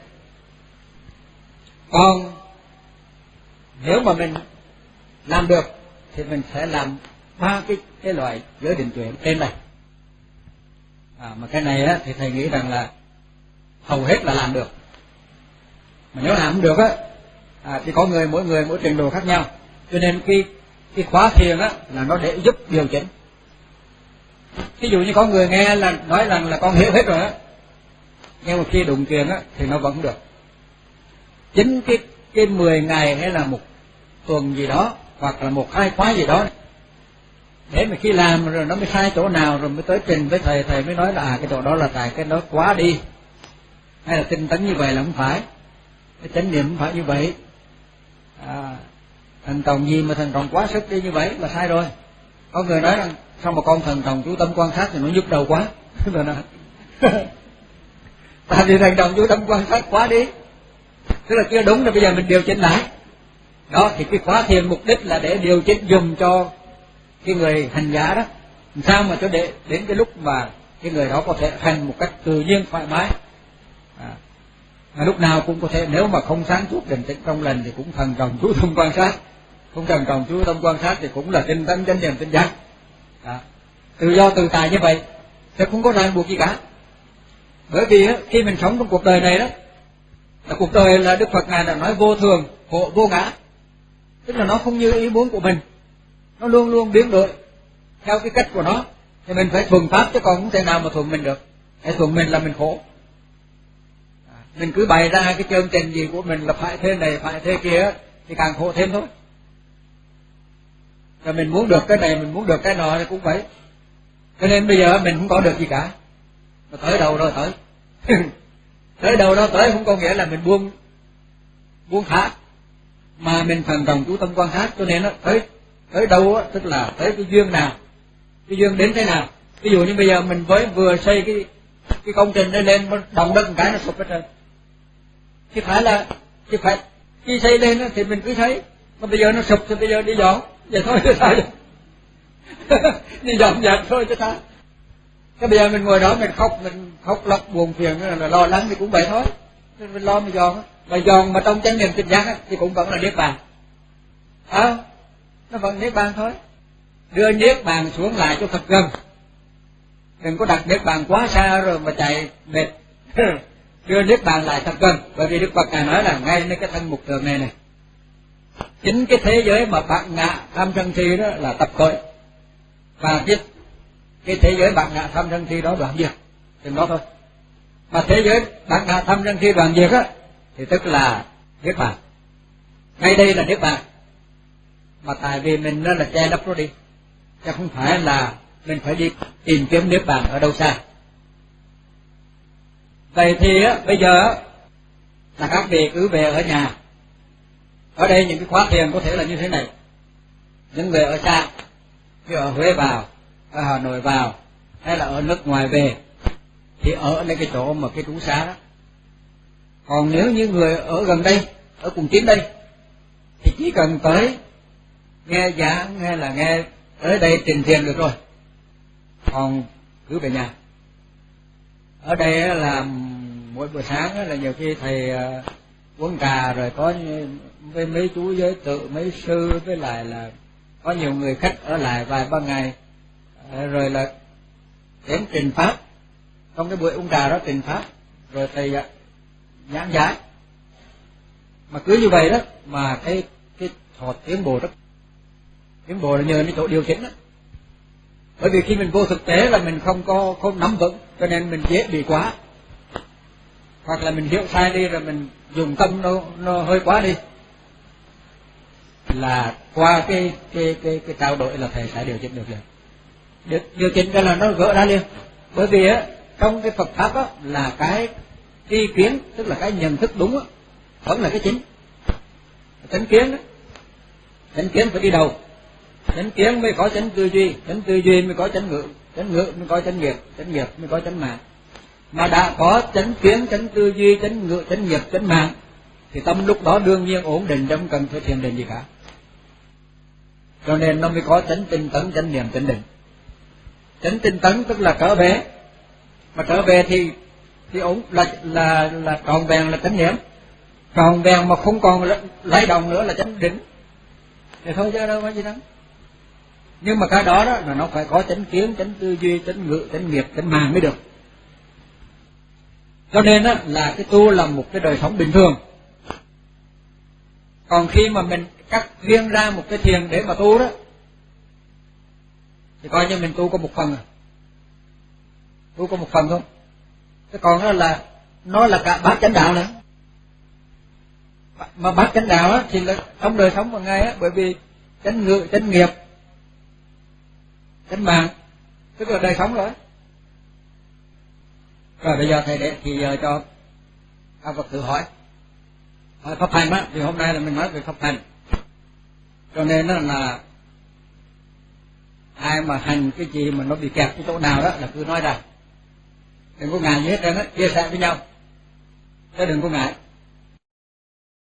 Còn nếu mà mình làm được thì mình sẽ làm ba cái cái loại giới định tuệ trên này. À, mà cái này á, thì thầy nghĩ rằng là hầu hết là làm được. Mà nếu làm không được á, à, thì có người mỗi người mỗi trình độ khác nhau. Cho nên cái cái khóa thiền á là nó để giúp điều chỉnh. Ví dụ như có người nghe là nói rằng là con hiểu hết rồi á, nhưng mà khi đụng thiền á thì nó vẫn không được. Chính cái cái mười ngày hay là một tuần gì đó, hoặc là một hai khóa gì đó, để mà khi làm rồi nó mới sai chỗ nào, rồi mới tới trình với thầy, thầy mới nói là à, cái chỗ đó là tại cái đó quá đi, hay là tinh tấn như vậy là không phải, cái chánh niệm không phải như vậy, à, thần trọng gì mà thần trọng quá sức đi như vậy là sai rồi. Có người nói rằng sao mà con thần trọng chú tâm quan sát thì nó nhức đầu quá. Tại vì thần trọng chú tâm quan sát quá đi, tức là chưa đúng, rồi bây giờ mình điều chỉnh lại. Đó thì cái khóa thiền mục đích là để điều chỉnh dùm cho cái người hành giả đó, làm sao mà cho để đến cái lúc mà cái người đó có thể hành một cách tự nhiên thoải mái, à, mà lúc nào cũng có thể, nếu mà không sáng suốt định tĩnh trong lành thì cũng thần trọng chú tâm quan sát, không thần trọng chú tâm quan sát thì cũng là tinh tấn chánh niệm tỉnh giác, à, tự do tự tại như vậy sẽ không có ràng buộc gì cả. Bởi vì á, khi mình sống trong cuộc đời này đó, là cuộc đời là Đức Phật ngài đã nói vô thường, hộ vô ngã, tức là nó không như ý muốn của mình, nó luôn luôn biến đổi theo cái cách của nó, thì mình phải thuần pháp, chứ còn không thể nào mà thuần mình được. Để thuần mình là mình khổ, à, mình cứ bày ra cái chương trình gì của mình là phải thế này phải thế kia thì càng khổ thêm thôi. Rồi mình muốn được cái này, mình muốn được cái nọ thì cũng vậy. Cho nên bây giờ mình không có được gì cả, mà tới đâu rồi tới. Tới đâu đó tới không có nghĩa là mình buông buông thả, mà mình thần trọng chú tâm quan sát. Cho nên nó tới tới đâu á, tức là tới cái duyên nào, cái duyên đến thế nào. Ví dụ như bây giờ mình mới vừa xây cái cái công trình đây lên, động đất một cái nó sụp hết trơn, thì phải là thì phải khi xây lên á, thì mình cứ thấy, mà bây giờ nó sụp thì bây giờ đi dọn vậy thôi chứ sao. Đi dọn dẹp thôi chứ sao. Cái bây giờ mình ngồi đó mình khóc, mình khóc lóc buồn phiền là lo lắng thì cũng vậy thôi, mình lo mà dọn, mà dọn mà trong chánh niệm tỉnh giác thì cũng vẫn là niết bàn, à, nó vẫn niết bàn thôi. Đưa niết bàn xuống lại cho thật gần, đừng có đặt niết bàn quá xa rồi mà chạy mệt. Đưa niết bàn lại thật gần, bởi vì Đức Phật ngài nói là ngay nơi cái thân mục tượng này này, chính cái thế giới mà bạc ngạ tham sân si đó là tập khởi, và cái cái thế giới bạc ngạ tham sân si đó đoạn diệt, chừng đó thôi. Mà thế giới bạc ngạ tham sân si đoạn diệt á thì tức là niết bàn, ngay đây là niết bàn. Mà tại vì mình nó là che lấp nó đi, chứ không phải là mình phải đi tìm kiếm niết bàn ở đâu xa. Vậy thì á, bây giờ á, là các vị cứ về ở nhà. Ở đây những cái khóa thiền có thể là như thế này. Những người ở xa, như ở Huế vào, ở Hà Nội vào, hay là ở nước ngoài về, thì ở nơi cái chỗ mà cái trú xá đó. Còn nếu như người ở gần đây, ở Quận Chín đây, thì chỉ cần tới nghe giảng hay là nghe tới đây trình thiền được rồi, còn cứ về nhà. Ở đây là mỗi buổi sáng là nhiều khi thầy uống trà rồi có với mấy chú giới tự, mấy sư, với lại là có nhiều người khách ở lại vài ba ngày, rồi là đến trình pháp. Trong cái buổi uống trà đó trình pháp, rồi thầy giảng giải. Mà cứ như vậy đó mà cái cái họ tiến bộ rất tiến bộ là nhờ cái chỗ điều chỉnh đó. Bởi vì khi mình vô thực tế là mình không có không nắm vững, cho nên mình dễ bị quá, hoặc là mình hiểu sai đi rồi mình dùng tâm nó nó hơi quá đi, là qua cái cái cái cái trao đổi là thầy sẽ điều chỉnh được liền. Điều, điều chỉnh cái là nó gỡ ra liền. Bởi vì á trong cái Phật pháp á là cái tri kiến, tức là cái nhận thức đúng á, vẫn là cái chính. Chánh kiến á, chánh kiến phải đi đầu. Chánh kiến mới có chánh tư duy, chánh tư duy mới có chánh ngữ, chánh ngữ mới có chánh nghiệp, chánh nghiệp mới có chánh mạng. Mà đã có chánh kiến, chánh tư duy, chánh ngữ, chánh nghiệp, chánh mạng thì tâm lúc đó đương nhiên ổn định, không cần phải thiền định gì cả. Cho nên nó mới có chánh tinh tấn, chánh niệm, chánh định. Chánh tinh tấn tức là trở về, mà trở về thì thì ổn là là là tròn vẹn là chánh niệm, tròn vẹn mà không còn lay động nữa là chánh định. Thì thôi chứ đâu có gì đâu. Nhưng mà cái đó đó là nó phải có chánh kiến, chánh tư duy, chánh ngữ, chánh nghiệp, chánh mạng mới được. Cho nên đó là cái tu là một cái đời sống bình thường. Còn khi mà mình cắt riêng ra một cái thiền để mà tu đó thì coi như mình tu có một phần à. Tu có một phần thôi. Cái còn đó là nó là cả bát chánh đạo nữa. Mà bát chánh đạo á thì là trong đời sống hàng ngày á, bởi vì chánh ngữ, chánh nghiệp, chánh mạng tức là đời sống rồi. Rồi bây giờ thầy để thì giờ cho các Phật tử hỏi hỏi pháp hành á, thì hôm nay là mình nói về pháp hành, cho nên đó là ai mà hành cái gì mà nó bị kẹt cái chỗ nào đó là cứ nói ra, đừng có ngại gì hết trơn á, chia sẻ với nhau chứ đừng có ngại.